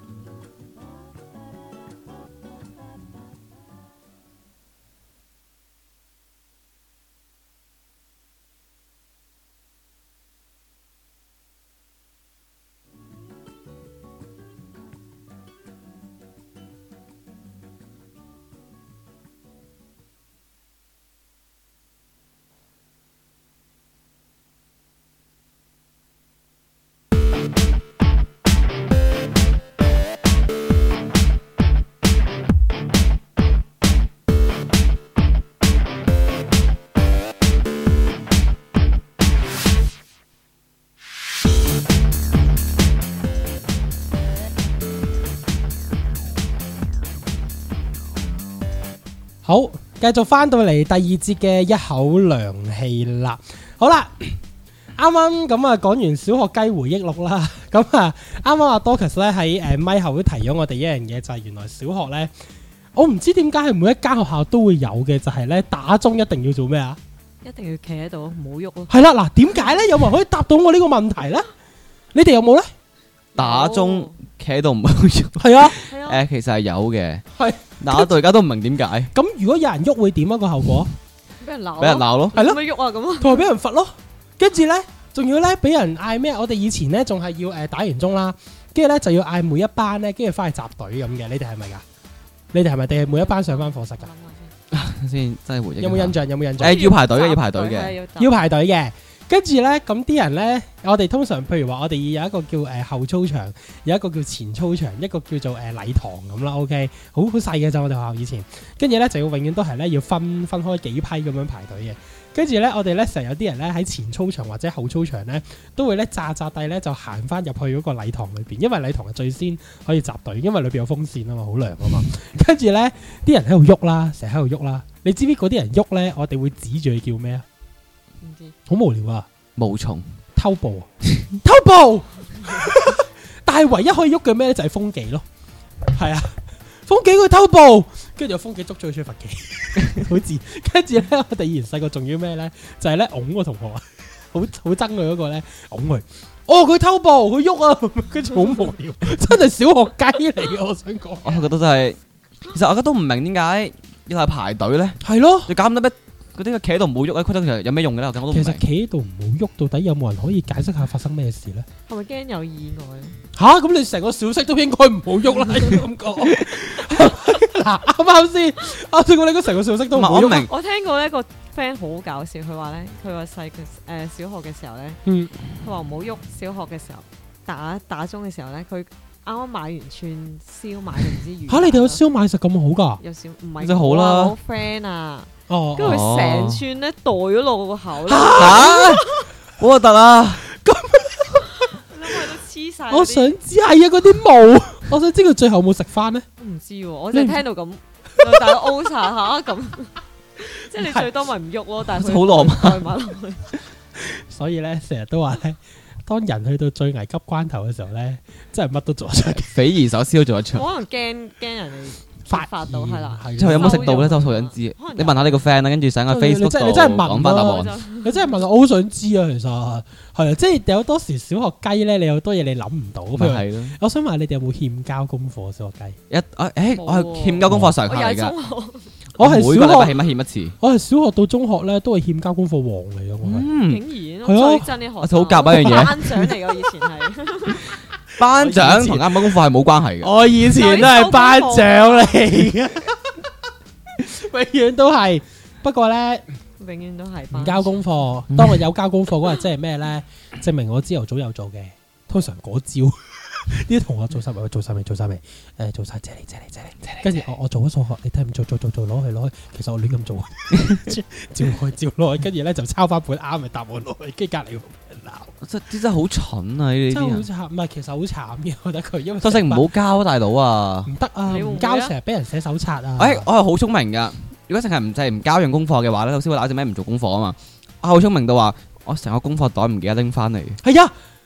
好，繼續翻到嚟第二節嘅一口涼氣啦。好啦，啱啱咁啊講完小學雞回憶錄啦。咁啊，啱啱阿 Dorcas 咧喺咪後都提咗我哋一樣嘢，就係原來小學咧，我唔知點解係每一間學校都會有嘅，就係咧打鐘一定要做咩啊？ 一定要企喺度，唔好喐咯。 係啦，嗱，點解咧？有冇人可以答到我呢個問題咧？你哋有冇咧？ 打鐘企喺度唔好喐。 係啊， 其實係有嘅。 係。 嗱，我到而家都唔明點解。 咁如果有人喐會點啊？個後果？ 俾人鬧。 俾人鬧咯。 係咯。 點樣喐啊？咁啊。 同埋俾人罰咯。跟住咧，仲要咧俾人嗌咩？我哋以前咧仲係要打完鐘啦，跟住咧就要嗌每一班咧，跟住翻去集隊咁嘅。你哋係咪㗎？你哋係咪定係每一班上翻課室㗎？ 先真係回憶。 有冇印象？有冇印象？ 要排隊嘅，要排隊嘅。 要排隊嘅。跟住咧，咁啲人咧，我哋通常譬如話，我哋有一個叫後操場，有一個叫前操場，一個叫做禮堂咁啦。OK， 好細嘅咋我哋學校以前。跟住咧就要永遠都係咧要分開幾批咁樣排隊嘅。跟住咧我哋咧成日有啲人咧喺前操場或者後操場咧都會咧詐地咧就行翻入去嗰個禮堂裏邊，因為禮堂係最先可以集隊，因為裏邊有風扇啊嘛，好涼啊嘛。跟住咧啲人喺度喐啦，成日喺度喐啦。你知唔知嗰啲人喐咧？我哋會指住佢叫咩啊？ 唔知， 好無聊啊！ 毛蟲偷步，偷步。但係唯一可以喐嘅咩咧，就係風紀咯。係啊，風紀佢偷步，跟住有風紀捉咗佢出去罰企，好似。跟住咧，我哋以前細個仲要咩咧？就係咧擁個同學啊，好憎佢嗰個咧，擁佢。哦，佢偷步，佢喐啊，跟住好無聊，真係小學雞嚟嘅。我想講， 我覺得真係，其實我而家都唔明點解要係排隊咧。 係咯， 你搞咁多咩？嗰啲企喺度唔好喐咧，規則其實有咩用嘅咧？我都唔明。 其實企喺度唔好喐，到底有冇人可以解釋下發生咩事咧？ 係咪驚有意外咧？ 吓，咁你成個小息都應該唔好喐啦，咁講。嗱，啱啱先？我聽過你個成個小息都唔好喐。 我聽過呢個 friend 好搞笑，佢話咧，佢話小學嘅時候咧，佢話唔好喐。小學嘅時候打鐘嘅時候咧，佢啱啱買完串燒賣定唔知魚。 吓，你哋有燒賣食咁好㗎？ 有少唔係真好啦， 好 friend 啊！ 哦， 跟住佢成串咧袋咗落個口咧， 好核突啊！ 咁諗佢都黐晒。 我想知係啊，嗰啲毛，我想知佢最後有冇食翻咧？ 唔知喎，我就聽到咁，但係 O 晒下咁，即係你最多咪唔喐咯，但係好浪漫。 所以咧，成日都話咧，當人去到最危急關頭嘅時候咧，真係乜都做得出， 匪夷所思都做得出。 可能驚人哋。發到係啦， 之後有冇食到咧？都好想知。你問下你個 friend 啦，跟住上個 Facebook 度講翻答案。 你真係問我好想知啊！其實係啊，即係有多時小學雞咧，你有好多嘢你諗唔到。 係咯。 我想問你哋有冇欠交功課？小學雞我係欠交功課常態嚟㗎。 我係小學每個禮拜起碼欠一次。 我係小學到中學咧，都係欠交功課王嚟嘅。我係竟然最憎啲學生。 好夾一樣嘢。 班長嚟㗎，以前係。 班長同啱啱功課係冇關係嘅。 我以前都係班長嚟嘅，永遠都係。不過咧， 永遠都係唔交功課。當我有交功課嗰日，即係咩咧？證明我朝頭早有做嘅。通常嗰朝啲同學做晒未？做晒未？做晒未？做晒借嚟。跟住我做咗數學，你睇唔做攞去。其實我亂咁做，照攞去。跟住咧就抄翻本啱嘅答案攞去，跟住隔離個人鬧。 真係好蠢啊！呢啲真係好慘，唔係其實好慘嘅，我覺得佢因為索性唔好交啊，大佬啊！ 唔得啊，唔交成日俾人寫手冊啊！ 我係好聰明㗎。如果成日唔交樣功課嘅話咧，老師會鬧隻咩唔做功課啊嘛。我好聰明到話，我成個功課袋唔記得拎翻嚟。 係啊！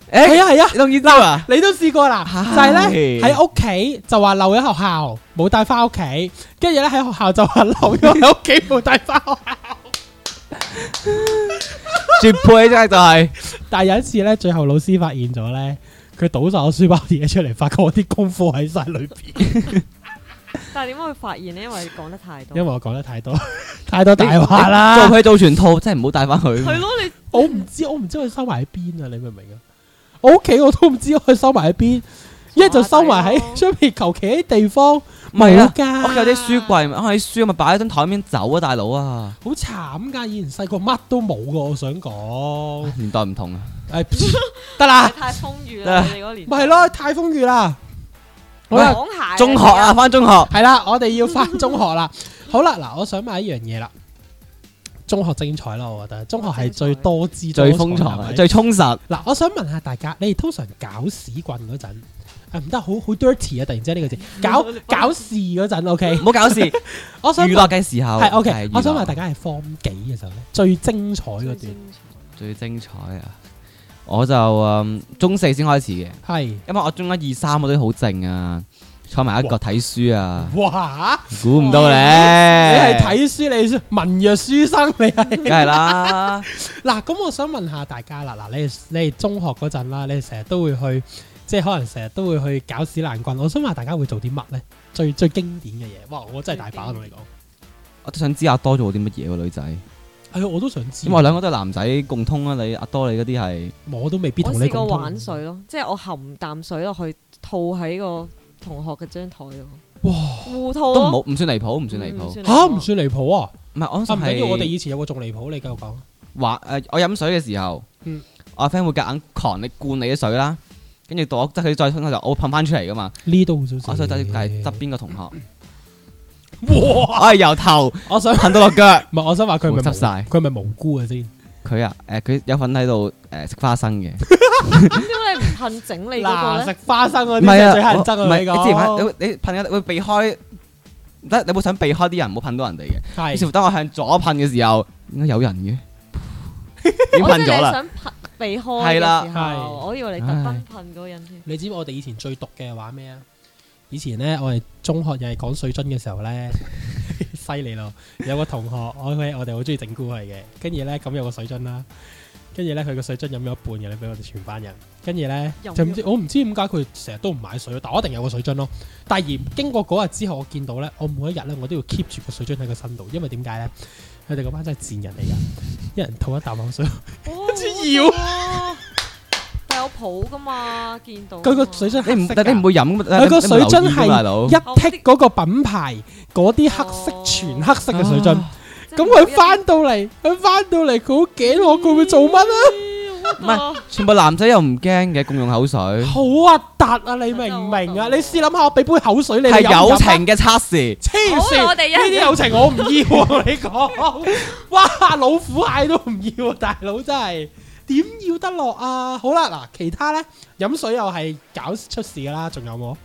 係啊， 你終於知啊？ 你都試過啦，就係咧喺屋企就話漏咗學校冇帶翻屋企，跟住咧喺學校就話漏咗喺屋企冇帶翻學校， 絕配真係就係。 但係有一次咧，最後老師發現咗咧，佢倒晒我書包啲嘢出嚟，發覺我啲功課喺晒裏邊。 但係點解會發現呢？因為你講得太多。 因為我講得太多，太多大話啦。 做佢做全套，真係唔好帶翻去。 係咯，你我唔知佢收埋喺邊啊！你明唔明啊？我屋企我都唔知佢收埋喺邊，一就收埋喺出邊求其啲地方冇㗎。 屋企有啲書櫃，我啲書咪擺喺張台面走啊，大佬啊！ 好慘㗎！以前細個乜都冇㗎，我想講。 年代唔同啊！ 得啦， 太豐裕啦！你嗰年咪係咯，太豐裕啦。 好啦， 中學啊，翻中學係啦，我哋要翻中學啦。好啦，嗱，我想問一樣嘢啦。中學精彩啦，我覺得中學係最多姿、 最豐財、最充實。 嗱，我想問下大家，你哋通常搞屎棍嗰陣，唔得好 dirty 啊！突然之間呢個字，搞事嗰陣 ，OK， 唔好搞事。 我想娛樂嘅時候係 OK。我想問大家係 Form 幾嘅時候咧，最精彩嗰段？ 最精彩啊！我就中四先開始嘅， 係因為我中一二三我都好靜啊，坐埋一個睇書啊。 哇！ 估唔到咧， 你係睇書，你文弱書生，你係梗係啦。 嗱，咁我想問下大家啦，嗱，你哋中學嗰陣啦，你哋成日都會去，即係可能成日都會去搞屎爛棍。我想問下大家會做啲乜咧？最經典嘅嘢，哇！我真係大把同你講。 我都想知阿多做啲乜嘢喎，女仔。 係啊，我都想知。 因為兩個都係男仔共通啊，你阿多你嗰啲係， 我都未必同你共通。 我試過玩水咯，即係我含啖水落去，套喺個同學嘅張台度。 哇！ 互套都唔算離譜，唔算離譜。 嚇，唔算離譜啊！ 唔係，我唔緊要，我哋以前有個仲離譜，你繼續講。 話我飲水嘅時候，我 friend 會夾硬狂力灌你啲水啦，跟住到我即係佢再沖嘅時候，我會噴翻出嚟噶嘛。 呢度好少少。 我所以係側邊個同學。 哇！ 我係由頭， 我想噴到落腳。 唔係，我想話佢係咪濕晒？ 佢係咪無辜啊先？ 佢啊，佢有份喺度食花生嘅。 點解你唔噴整你嗰個咧？ 食花生嗰啲係最乞人憎啊！ 你講，你噴嘅會避開，唔得，你會想避開啲人，唔好噴到人哋嘅。於是乎，當我向左噴嘅時候，應該有人嘅。點噴咗啦？ 想避開嘅時候，我以為你特登噴嗰個人添。 你知唔知我哋以前最毒嘅玩咩啊？以前咧，我哋中學又係講水樽嘅時候咧，犀利咯！有個同學，我哋好中意整蠱佢嘅，跟住咧咁有個水樽啦，跟住咧佢個水樽飲咗一半嘅，你俾我哋全班人，跟住咧就唔知我唔知點解佢成日都唔買水，但我一定有個水樽咯。但係經過嗰日之後，我見到咧，我每一日咧我都要 keep 住個水樽喺個身度，因為點解咧？佢哋嗰班真係賤人嚟㗎，一人吐一啖口水，好似要。 有泡噶嘛？見到佢個水樽你唔會飲， 佢個水樽係一剔嗰個品牌嗰啲黑色全黑色嘅水樽。咁佢翻到嚟，佢好驚我，佢會做乜啊？ 唔係，全部男仔又唔驚嘅，共用口水。 好核突啊！你明唔明啊？你試諗下，我俾杯口水你， 係友情嘅測試。 黐線，呢啲友情我唔要。你講，哇，老虎蟹都唔要，大佬真係。點要得落啊？好啦，嗱，其他咧飲水又係搞出事噶啦，仲有冇？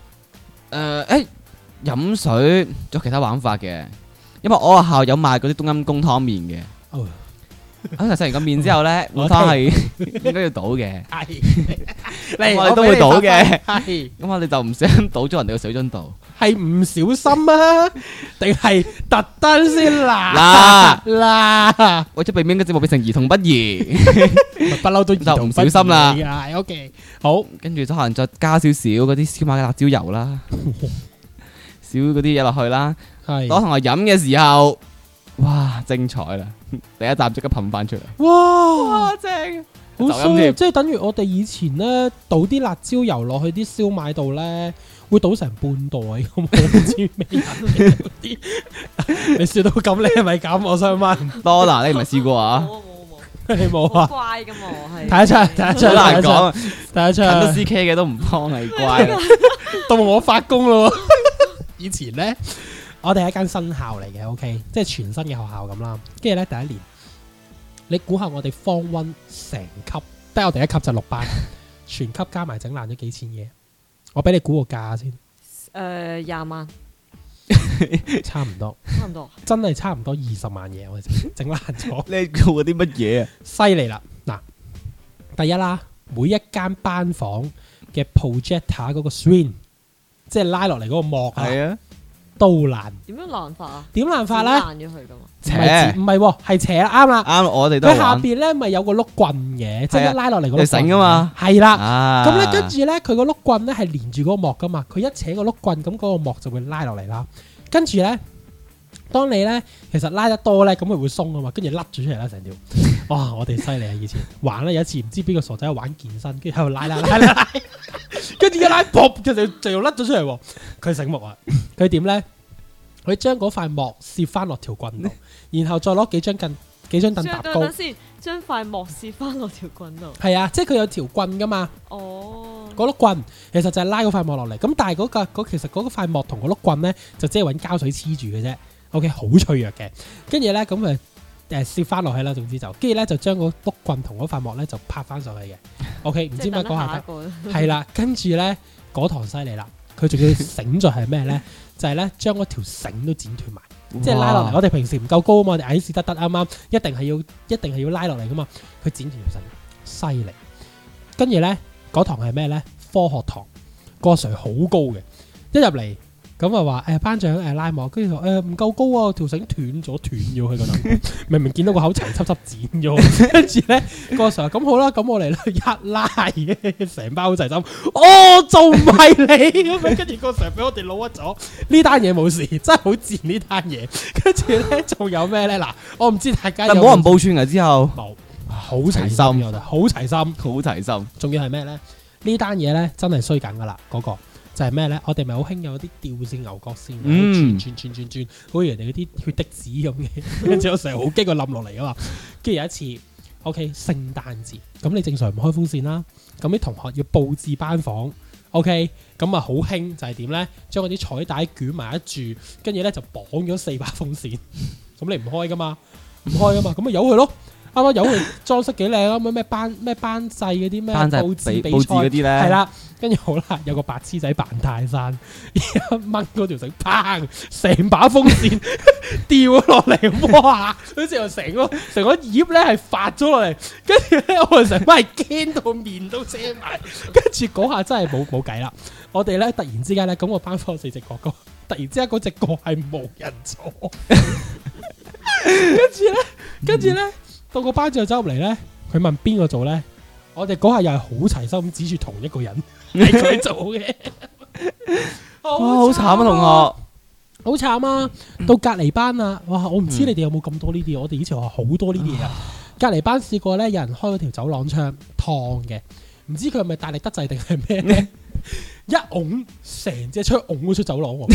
飲水有其他玩法嘅，因為我學校有賣嗰啲冬陰功湯麵嘅。食完個麵之後咧，碗湯係應該要倒嘅。係，我哋都會倒嘅。係，咁我哋就唔小心倒咗人哋個水樽度。 係唔小心啊？定係特登先嗱？ 為咗避免個節目變成兒童不宜， 不嬲都就唔小心啦。 OK， 好， 跟住就可能再加少少嗰啲燒賣嘅辣椒油啦，少嗰啲嘢落去啦。係，當同學飲嘅時候，哇，精彩啦！第一啖即刻噴翻出嚟。 哇， 正！ 好衰，即係等於我哋以前咧倒啲辣椒油落去啲燒賣度咧，會倒成半袋咁，我唔知咩人啲。你笑到咁，你係咪咁？我想問。 多啦，你唔係試過啊？ 冇，你冇啊？ 乖噶嘛，係。 睇得出， 好難講。 睇得出。 近到 CK 嘅都唔幫係乖。 到我發工咯。以前咧，我哋係一間新校嚟嘅 ，OK， 即係全新嘅學校咁啦。跟住咧，第一年。你估下我哋Form 1成級，得我哋一級就6班，全級加埋整爛咗幾錢嘢？我俾你估個價先。 20萬， 差唔多，真係差唔多20萬嘢，我哋整爛咗。 你做啲乜嘢啊？ 犀利啦！嗱，第一啦， 每一間班房嘅 projector 嗰個 screen， 即係拉落嚟嗰個幕啊，都爛。 點樣爛法啊？ 點爛法咧？ 爛咗佢噶嘛？ 唔係喎，係斜啱啦。 啱，我哋都佢下邊咧咪有個碌棍嘅，即係一拉落嚟個碌棍噶嘛。 係啦，咁咧跟住咧佢個碌棍咧係連住嗰個幕噶嘛，佢一扯個碌棍，咁嗰個幕就會拉落嚟啦。跟住咧，當你咧其實拉得多咧，咁佢會鬆啊嘛，跟住甩咗出嚟啦成條。哇！我哋犀利啊！以前玩咧有一次唔知邊個傻仔玩健身，跟住喺度拉，跟住一拉噗就又甩咗出嚟喎。佢醒目啊！佢點咧？佢將嗰塊幕攝翻落條棍度，然後再攞幾張凳搭高。 等先，將塊幕攝翻落條棍度。 係啊，即係佢有條棍噶嘛。 哦。 嗰碌棍其實就係拉嗰塊幕落嚟，咁但係其實嗰塊幕同嗰碌棍咧就只係揾膠水黐住嘅啫。OK， 好脆弱嘅。跟住咧咁攝翻落去啦，總之就跟住咧就將個碌棍同嗰塊幕咧就拍翻上去嘅。OK， 唔知點解嗰下得係啦。跟住咧嗰堂犀利啦，佢仲要醒在係咩咧？就係咧將嗰條繩都剪斷埋，即係拉落嚟。我哋平時唔夠高啊嘛，我哋矮屎得啱啱，一定係要拉落嚟噶嘛。佢剪斷條繩，犀利。跟住咧嗰堂係咩咧？科學堂，個 Sir 好高嘅，一入嚟咁啊話班長拉幕，跟住唔夠高啊，條繩斷咗佢個頭，明明見到個口齊輯剪咗，跟住咧個 Sir 咁好啦，咁我嚟啦，一拉成包好齊針，仲唔係你咁樣，跟住個 Sir 俾我哋老屈咗，呢單嘢冇事，真係好賤呢單嘢。跟住咧仲有咩咧？嗱，我唔知大家有冇人報串啊之後， 冇，好齊心，我哋好齊心，仲要係咩咧？呢單嘢咧真係衰緊噶啦，嗰個。就係咩咧？我哋咪好興有啲吊線牛角線，轉，好似人哋嗰啲血滴子咁嘅。跟住我成日好驚佢冧落嚟啊嘛。跟住有一次 ，OK， 聖誕節，咁你正常唔開風扇啦，咁啲同學要佈置班房 ，OK， 咁啊好興就係點咧？將嗰啲彩帶捲埋一住，跟住咧就綁咗4把風扇。咁你唔開噶嘛？咁咪由佢咯。啱啱有佢裝飾幾靚啊！咩班制嗰啲咩佈置比賽嗰啲咧， 係啦，跟住好啦，有個白痴仔扮泰山，一掹嗰條繩，砰！成把風扇掉落嚟，哇！好似又成個葉咧係發咗落嚟，跟住咧我哋成班係驚到面都遮埋，跟住嗰下真係冇計啦！我哋咧突然之間咧，咁個班房4隻角，突然之間嗰隻角係冇人坐，跟住咧。到個班長走入嚟咧，佢問邊個做咧？我哋嗰下又係好齊心咁指住同一個人係佢做嘅。 哇，好慘啊，同學， 好慘啊！到隔離班啊，哇！我唔知你哋有冇咁多呢啲，我哋以前學校好多呢啲嘢啊。隔離班試過咧，有人開嗰條走廊窗燙嘅，唔知佢係咪大力得滯定係咩咧？一拱成隻窗拱咗出走廊喎。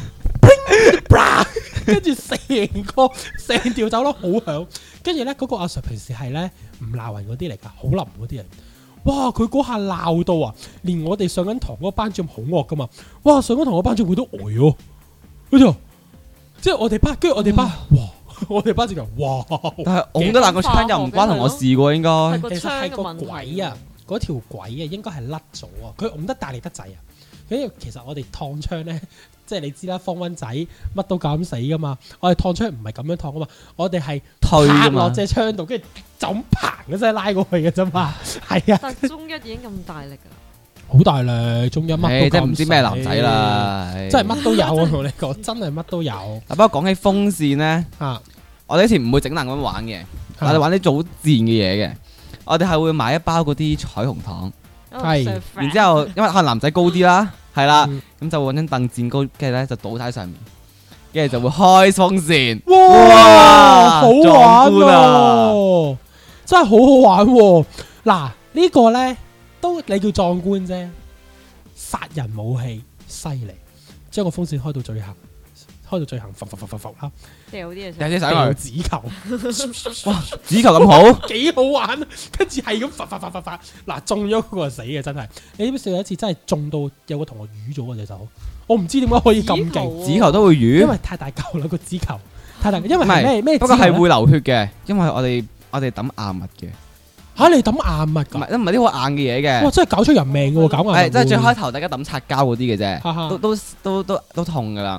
跟住成條走廊好響，跟住咧嗰個阿 Sir 平時係咧唔鬧人嗰啲嚟噶，好冧嗰啲人。哇！佢嗰下鬧到啊，連我哋上緊堂嗰個班長好惡噶嘛。哇！上緊堂嗰班長會都呆喎，嗰條即係我哋班，跟住我哋班，哇！我哋班直頭哇！ 但係拱得爛個窗又唔關同我事喎，應該。 其實係個軌啊，嗰條軌啊，應該係甩咗啊。佢拱得大力得滯啊。跟住其實我哋燙窗咧。即係你知啦，方溫仔乜都敢死噶嘛！我哋燙窗唔係咁樣燙噶嘛，我哋係拍落隻窗度，跟住就咁嘭嗰聲拉過去嘅啫嘛。係啊， 但係中一已經咁大力噶啦， 好大力，中一乜都咁。 即係唔知咩男仔啦， 真係乜都有。我同你講，真係乜都有。 不過講起風扇咧，我哋以前唔會整爛咁玩嘅，我哋玩啲好自然嘅嘢嘅。我哋係會買一包嗰啲彩虹糖， 係， 然之後因為可能男仔高啲啦。係啦，咁就揾張凳墊高，跟住咧就倒喺上面，跟住就會開風扇。 哇，好玩啊！真係好好玩喎！嗱，呢個咧都你叫壯觀啫，殺人武器犀利，將個風扇開到最行，浮啦， 掉啲嘢， 掉紙球， 哇，紙球咁好， 幾好玩啊！跟住係咁發，嗱中咗嗰個死嘅真係。你知唔知有一次真係中到有個同學瘀咗我隻手，我唔知點解可以咁勁， 紙球都會瘀， 因為太大嚿啦個紙球，太大，因為係咩？ 不過係會流血嘅，因為我哋抌硬物嘅。 嚇你抌硬物㗎？ 唔係啲好硬嘅嘢嘅。 哇！真係搞出人命㗎喎，搞硬物。 即係最開頭大家抌擦膠嗰啲嘅啫，都痛㗎啦。咁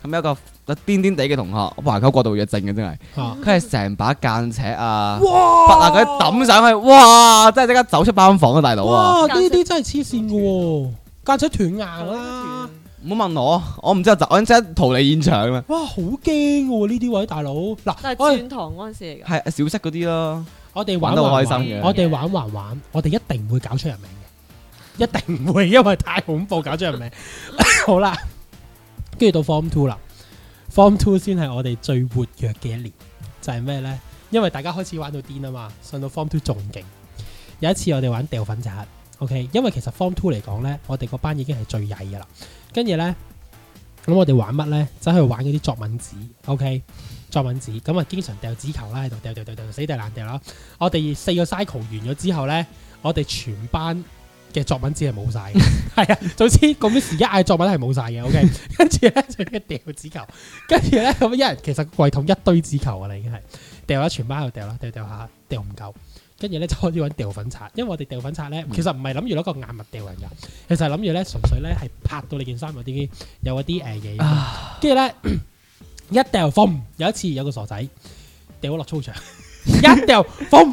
咁有一個癲癲地嘅同學，環球過度活躍症嘅真係，佢係成把間尺啊、筆啊嗰啲抌上去，哇！真係即刻走出班房啊，大佬啊！ 哇！呢啲真係黐線嘅喎，間尺斷硬啦！ 唔好問我唔知我即刻逃離現場啦！ 哇！好驚喎呢啲位大佬，嗱， 但係轉堂嗰陣時嚟㗎， 係小息嗰啲咯。 我哋玩得好開心嘅， 我哋玩，我哋一定唔會搞出人命嘅，一定唔會，因為太恐怖搞出人命。好啦，跟住到 Form 2啦，Form 2先係我哋最活躍嘅一年，就係咩呢？因為大家開始玩到癲啊嘛，上到 Form 2仲勁。有一次我哋玩掉粉刷 ，OK， 因為其實 Form 2嚟講呢，我哋個班已經係最曳噶啦。跟住呢，咁我哋玩乜呢？走去玩嗰啲作文紙 ，OK。作文紙咁啊，經常掉紙球啦，喺度掉死掉爛掉啦。我哋4個 cycle 完咗之後咧，我哋全班嘅作文紙係冇晒嘅，係啊。總之咁啲時一嗌作文係冇晒嘅 ，OK。跟住咧就掉紙球，跟住咧咁一人其實櫃桶一堆紙球啊啦，已經係掉咗全班喺度掉啦，掉下掉唔夠，跟住咧就開始揾掉粉刷。因為我哋掉粉刷咧，其實唔係諗住攞個硬物掉人㗎，其實係諗住咧純粹咧係拍到你件衫有啲嘢，跟住咧。一掉 boom， 有一次有個傻仔掉咗落操場，一掉 boom，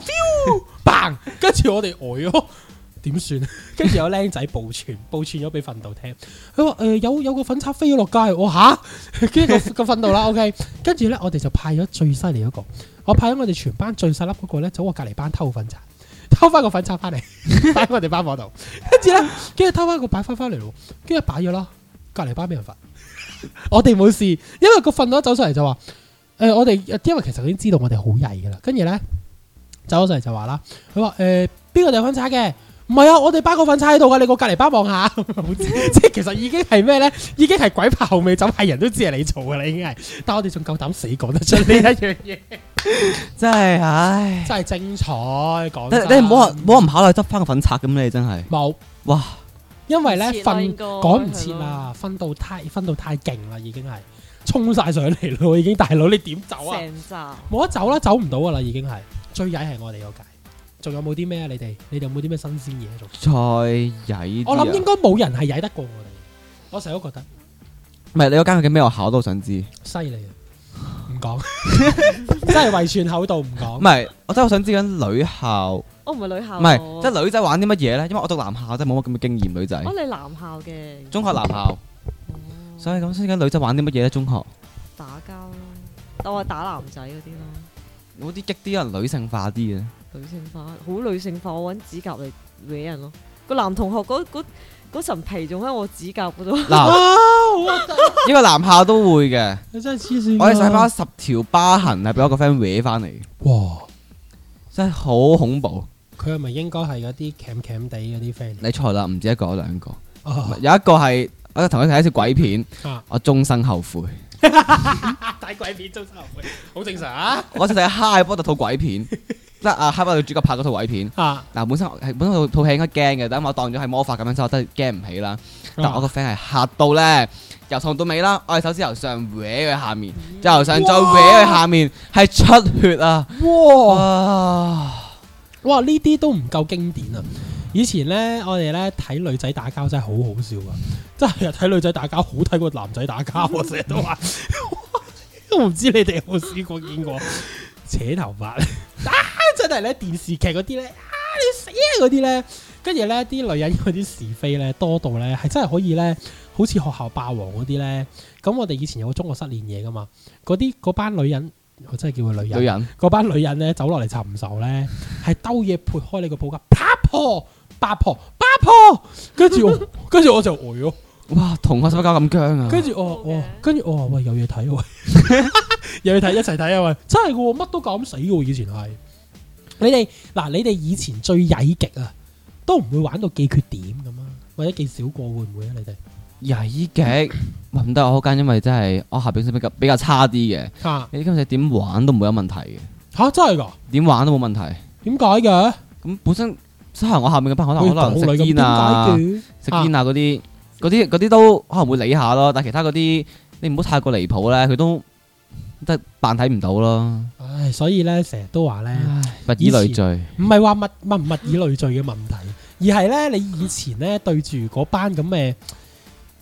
bang， 跟住我哋呆咗，點算？跟住有僆仔報串咗俾訓導聽，佢話有個粉刷飛咗落街，我吓，跟住個訓導啦 ，OK， 跟住咧我哋就派咗最犀利嗰個，我派咗我哋全班最細粒嗰個咧，走我隔離班偷粉刷，偷翻個粉刷翻嚟，擺喺我哋班房度，跟住咧偷翻個擺翻嚟咯，跟住擺咗啦，隔離班俾人罰。我哋冇事，因為個訓導走上嚟就話，我哋因為其實已經知道我哋好曳噶啦，跟住咧走上嚟就話啦，佢話邊個掉粉刷嘅？唔係啊，我哋班個粉刷喺度噶，你個隔離班望下，即係其實已經係咩咧？已經係鬼拍後尾枕，係人都知係你做噶啦，已經係，但係我哋仲夠膽死講得出呢一樣嘢， 真係唉， 真係精彩講。 你冇人考慮執翻個粉刷咁你真係冇哇！ 因為咧趕唔切啦，分到太勁啦，已經係衝晒上嚟咯，已經大佬你點走啊？ 成扎冇得走啦，走唔到噶啦，已經係最曳係我哋嗰屆。仲有冇啲咩啊？你哋有冇啲咩新鮮嘢做？ 再曳， 我諗應該冇人係曳得過我哋。我成日都覺得。 唔係你嗰間係咩學校都想知。 犀利啊！唔講，真係遺傳口度唔講。 唔係，我真係好想知緊女校。 我唔係女校， 唔係即係女仔玩啲乜嘢咧？因為我讀男校真係冇乜咁嘅經驗，女仔。 我哋男校嘅。中學男校。所以咁先緊女仔玩啲乜嘢咧？中學。 打交咯，我話打男仔嗰啲咯。 嗰啲激啲人女性化啲嘅。 女性化，好女性化，我揾指甲嚟搲人咯。個男同學嗰層皮仲喺我指甲嗰度。 嗱，呢個男校都會嘅。 你真係黐線。 我哋細胞10條疤痕係俾我個 friend 搲翻嚟。 哇！ 真係好恐怖。 佢係咪應該係嗰啲鉗鉗地嗰啲 friend？ 你錯啦，唔止一個兩個。有一個係我同佢睇一次鬼片，我終生後悔。 睇鬼片終生後悔，好正常啊！ 我就睇《哈利波特》套鬼片。即係哈利波特主角拍嗰套鬼片，嗱本身套戲應該驚嘅，但係我當咗係魔法咁樣，所以我真係驚唔起啦。但我個 friend 係嚇到咧，由頭到尾啦，我哋手指由上搲佢下面，由上再搲佢下面，係出血啊！ 哇！呢啲都唔夠經典啊！以前咧，我哋咧睇女仔打交真係好好笑啊！真係睇女仔打交好睇過男仔打交，我成日都話，我唔知你哋有冇試過見過扯頭髮。真係咧電視劇嗰啲咧你死啊嗰啲咧，跟住咧啲女人嗰啲是非咧多到咧係真係可以咧，好似學校霸王嗰啲咧。咁我哋以前有個中學室練嘢噶嘛，嗰班女人，我真係叫佢女人。嗰班女人咧走落嚟尋仇咧，係兜嘢撥開你個鋪架，八婆，跟住我就呆咗。 哇！同學使乜搞咁僵啊？ 跟住我話喂，有嘢睇喎，有嘢睇一齊睇啊喂！真係嘅，乜都敢死嘅，以前係。你哋以前最曳極啊，都唔會玩到記缺點咁啊，或者記少過會唔會啊？你哋曳極唔得，我嗰間因為真係我下表現比較差啲嘅，你今次點玩都唔會有問題嘅。 吓真係噶？ 點玩都冇問題。點解嘅？咁本身可能我下面嘅班可能食煙啊嗰啲都可能會理下咯，但係其他嗰啲你唔好太過離譜咧，佢都即係扮睇唔到咯。 唉，所以咧成日都話咧， 物以類聚， 唔係話物以類聚嘅問題，而係咧你以前咧對住嗰班咁嘅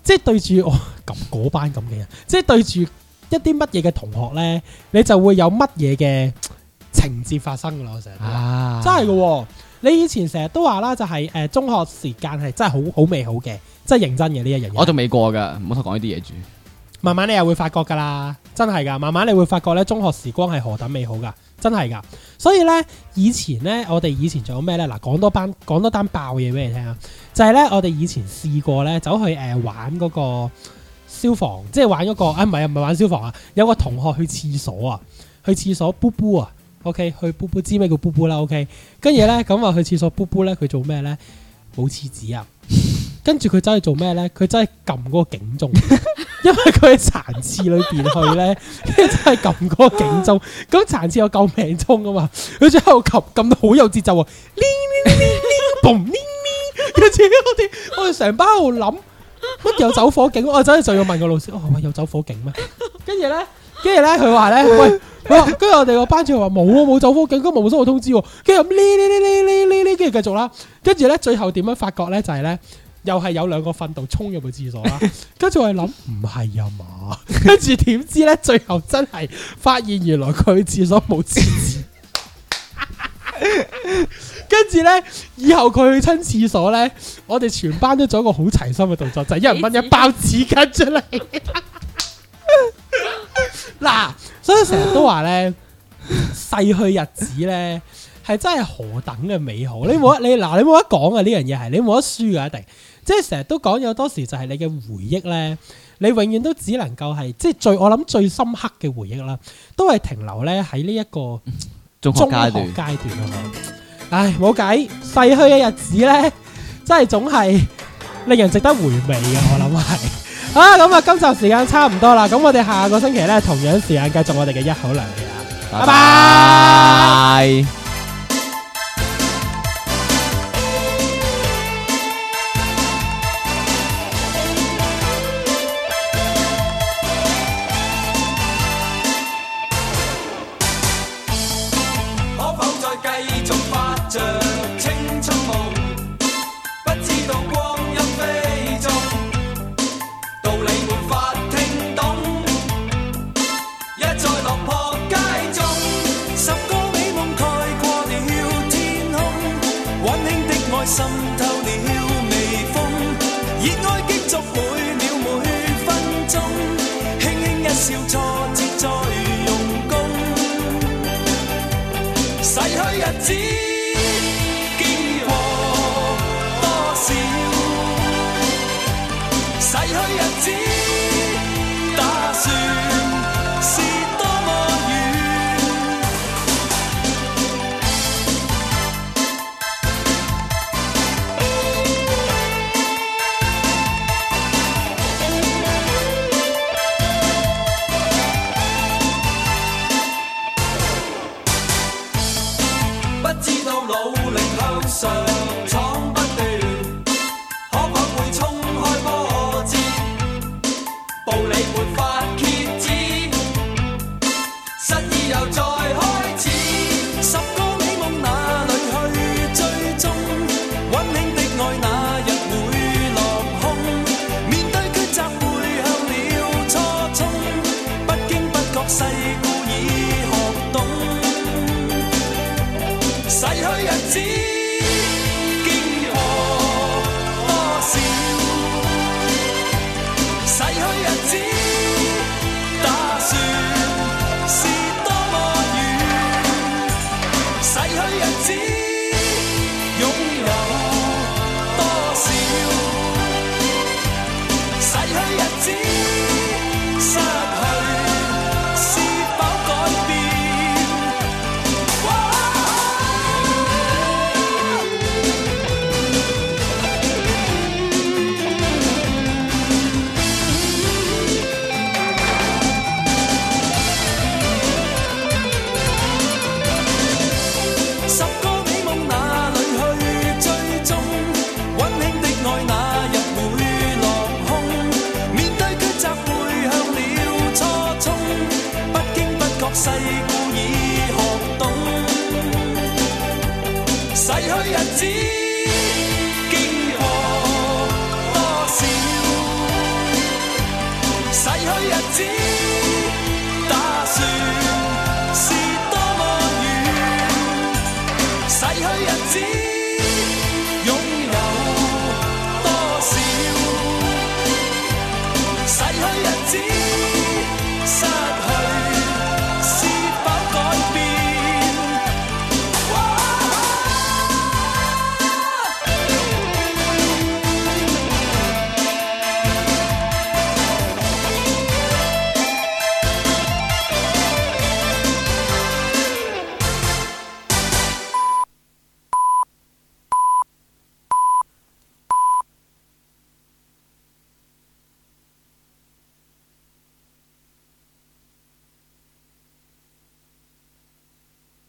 即係對住我嗰班咁嘅人，即係對住一啲乜嘢嘅同學咧，你就會有乜嘢嘅情節發生噶啦。我成日都話真係嘅。你以前成日都話啦，就係中學時間係真係好美好嘅，真係認真嘅呢一樣嘢。 我仲未過㗎，唔好講呢啲嘢住。 慢慢你又會發覺㗎啦，真係㗎。慢慢你會發覺咧，中學時光係何等美好㗎，真係㗎。所以咧，以前咧，我哋以前仲有咩咧？嗱，講多單爆嘢俾你聽啊！就係咧，我哋以前試過咧，走去玩嗰個消防，即係玩嗰個唔係玩消防啊！有個同學去廁所啊，去廁所噗噗啊 ，OK， 去噗噗，知咩叫噗噗啦 ，OK。跟住咧，咁啊去廁所噗噗咧，佢做咩咧？冇廁紙啊！跟住佢走去做咩咧？佢真係撳嗰個警鐘，因為佢喺殘廁裏邊去咧，跟住真係撳嗰個警鐘。咁殘廁有救命鐘啊嘛，佢就喺度撳到好有節奏喎，跟住我哋成班喺度諗乜有走火警，我真係就要問個老師，喂，有走火警咩？跟住咧佢話咧，喂，跟住我哋個班主任話冇走火警，咁冇收到通知喎。跟住咁呢，跟住繼續啦。跟住咧最後點樣發覺咧就係咧。又係有兩個訓導衝入去廁所啦，跟住我係諗唔係啊嘛，跟住點知咧最後真係發現原來佢廁所冇廁紙，跟住咧以後佢去親廁所咧，我哋全班都做一個好齊心嘅動作，就係一人掹一包紙巾出嚟。嗱，所以成日都話咧，逝去日子咧係真係何等嘅美好，你冇得講啊！呢樣嘢係你冇得輸噶，一定。即係成日都講有多時就係你嘅回憶咧，你永遠都只能夠係即係我諗最深刻嘅回憶啦，都係停留咧喺呢一個中學階段啊！唉，冇計，逝去嘅日子咧，真係總係令人值得回味嘅，我諗係。好啦，咁啊，今集時間差唔多啦，咁我哋下個星期咧同樣時間繼續我哋嘅一口涼氣啦，拜拜。 滲透了微風，熱愛擊足每秒每分鐘，輕輕一笑挫折再用功，逝去日子經過多少，逝去日子打算是多麼遠。上闖不斷，可否會衝開波折？步履沒法遏止，失意又再開始。十個美夢哪裏去追蹤？溫馨的愛那日會落空？面對抉擇回向了初衷，不經不覺世故已學懂，逝去日子。逝去日子打算是多麼遠，逝去日子擁有多去日子。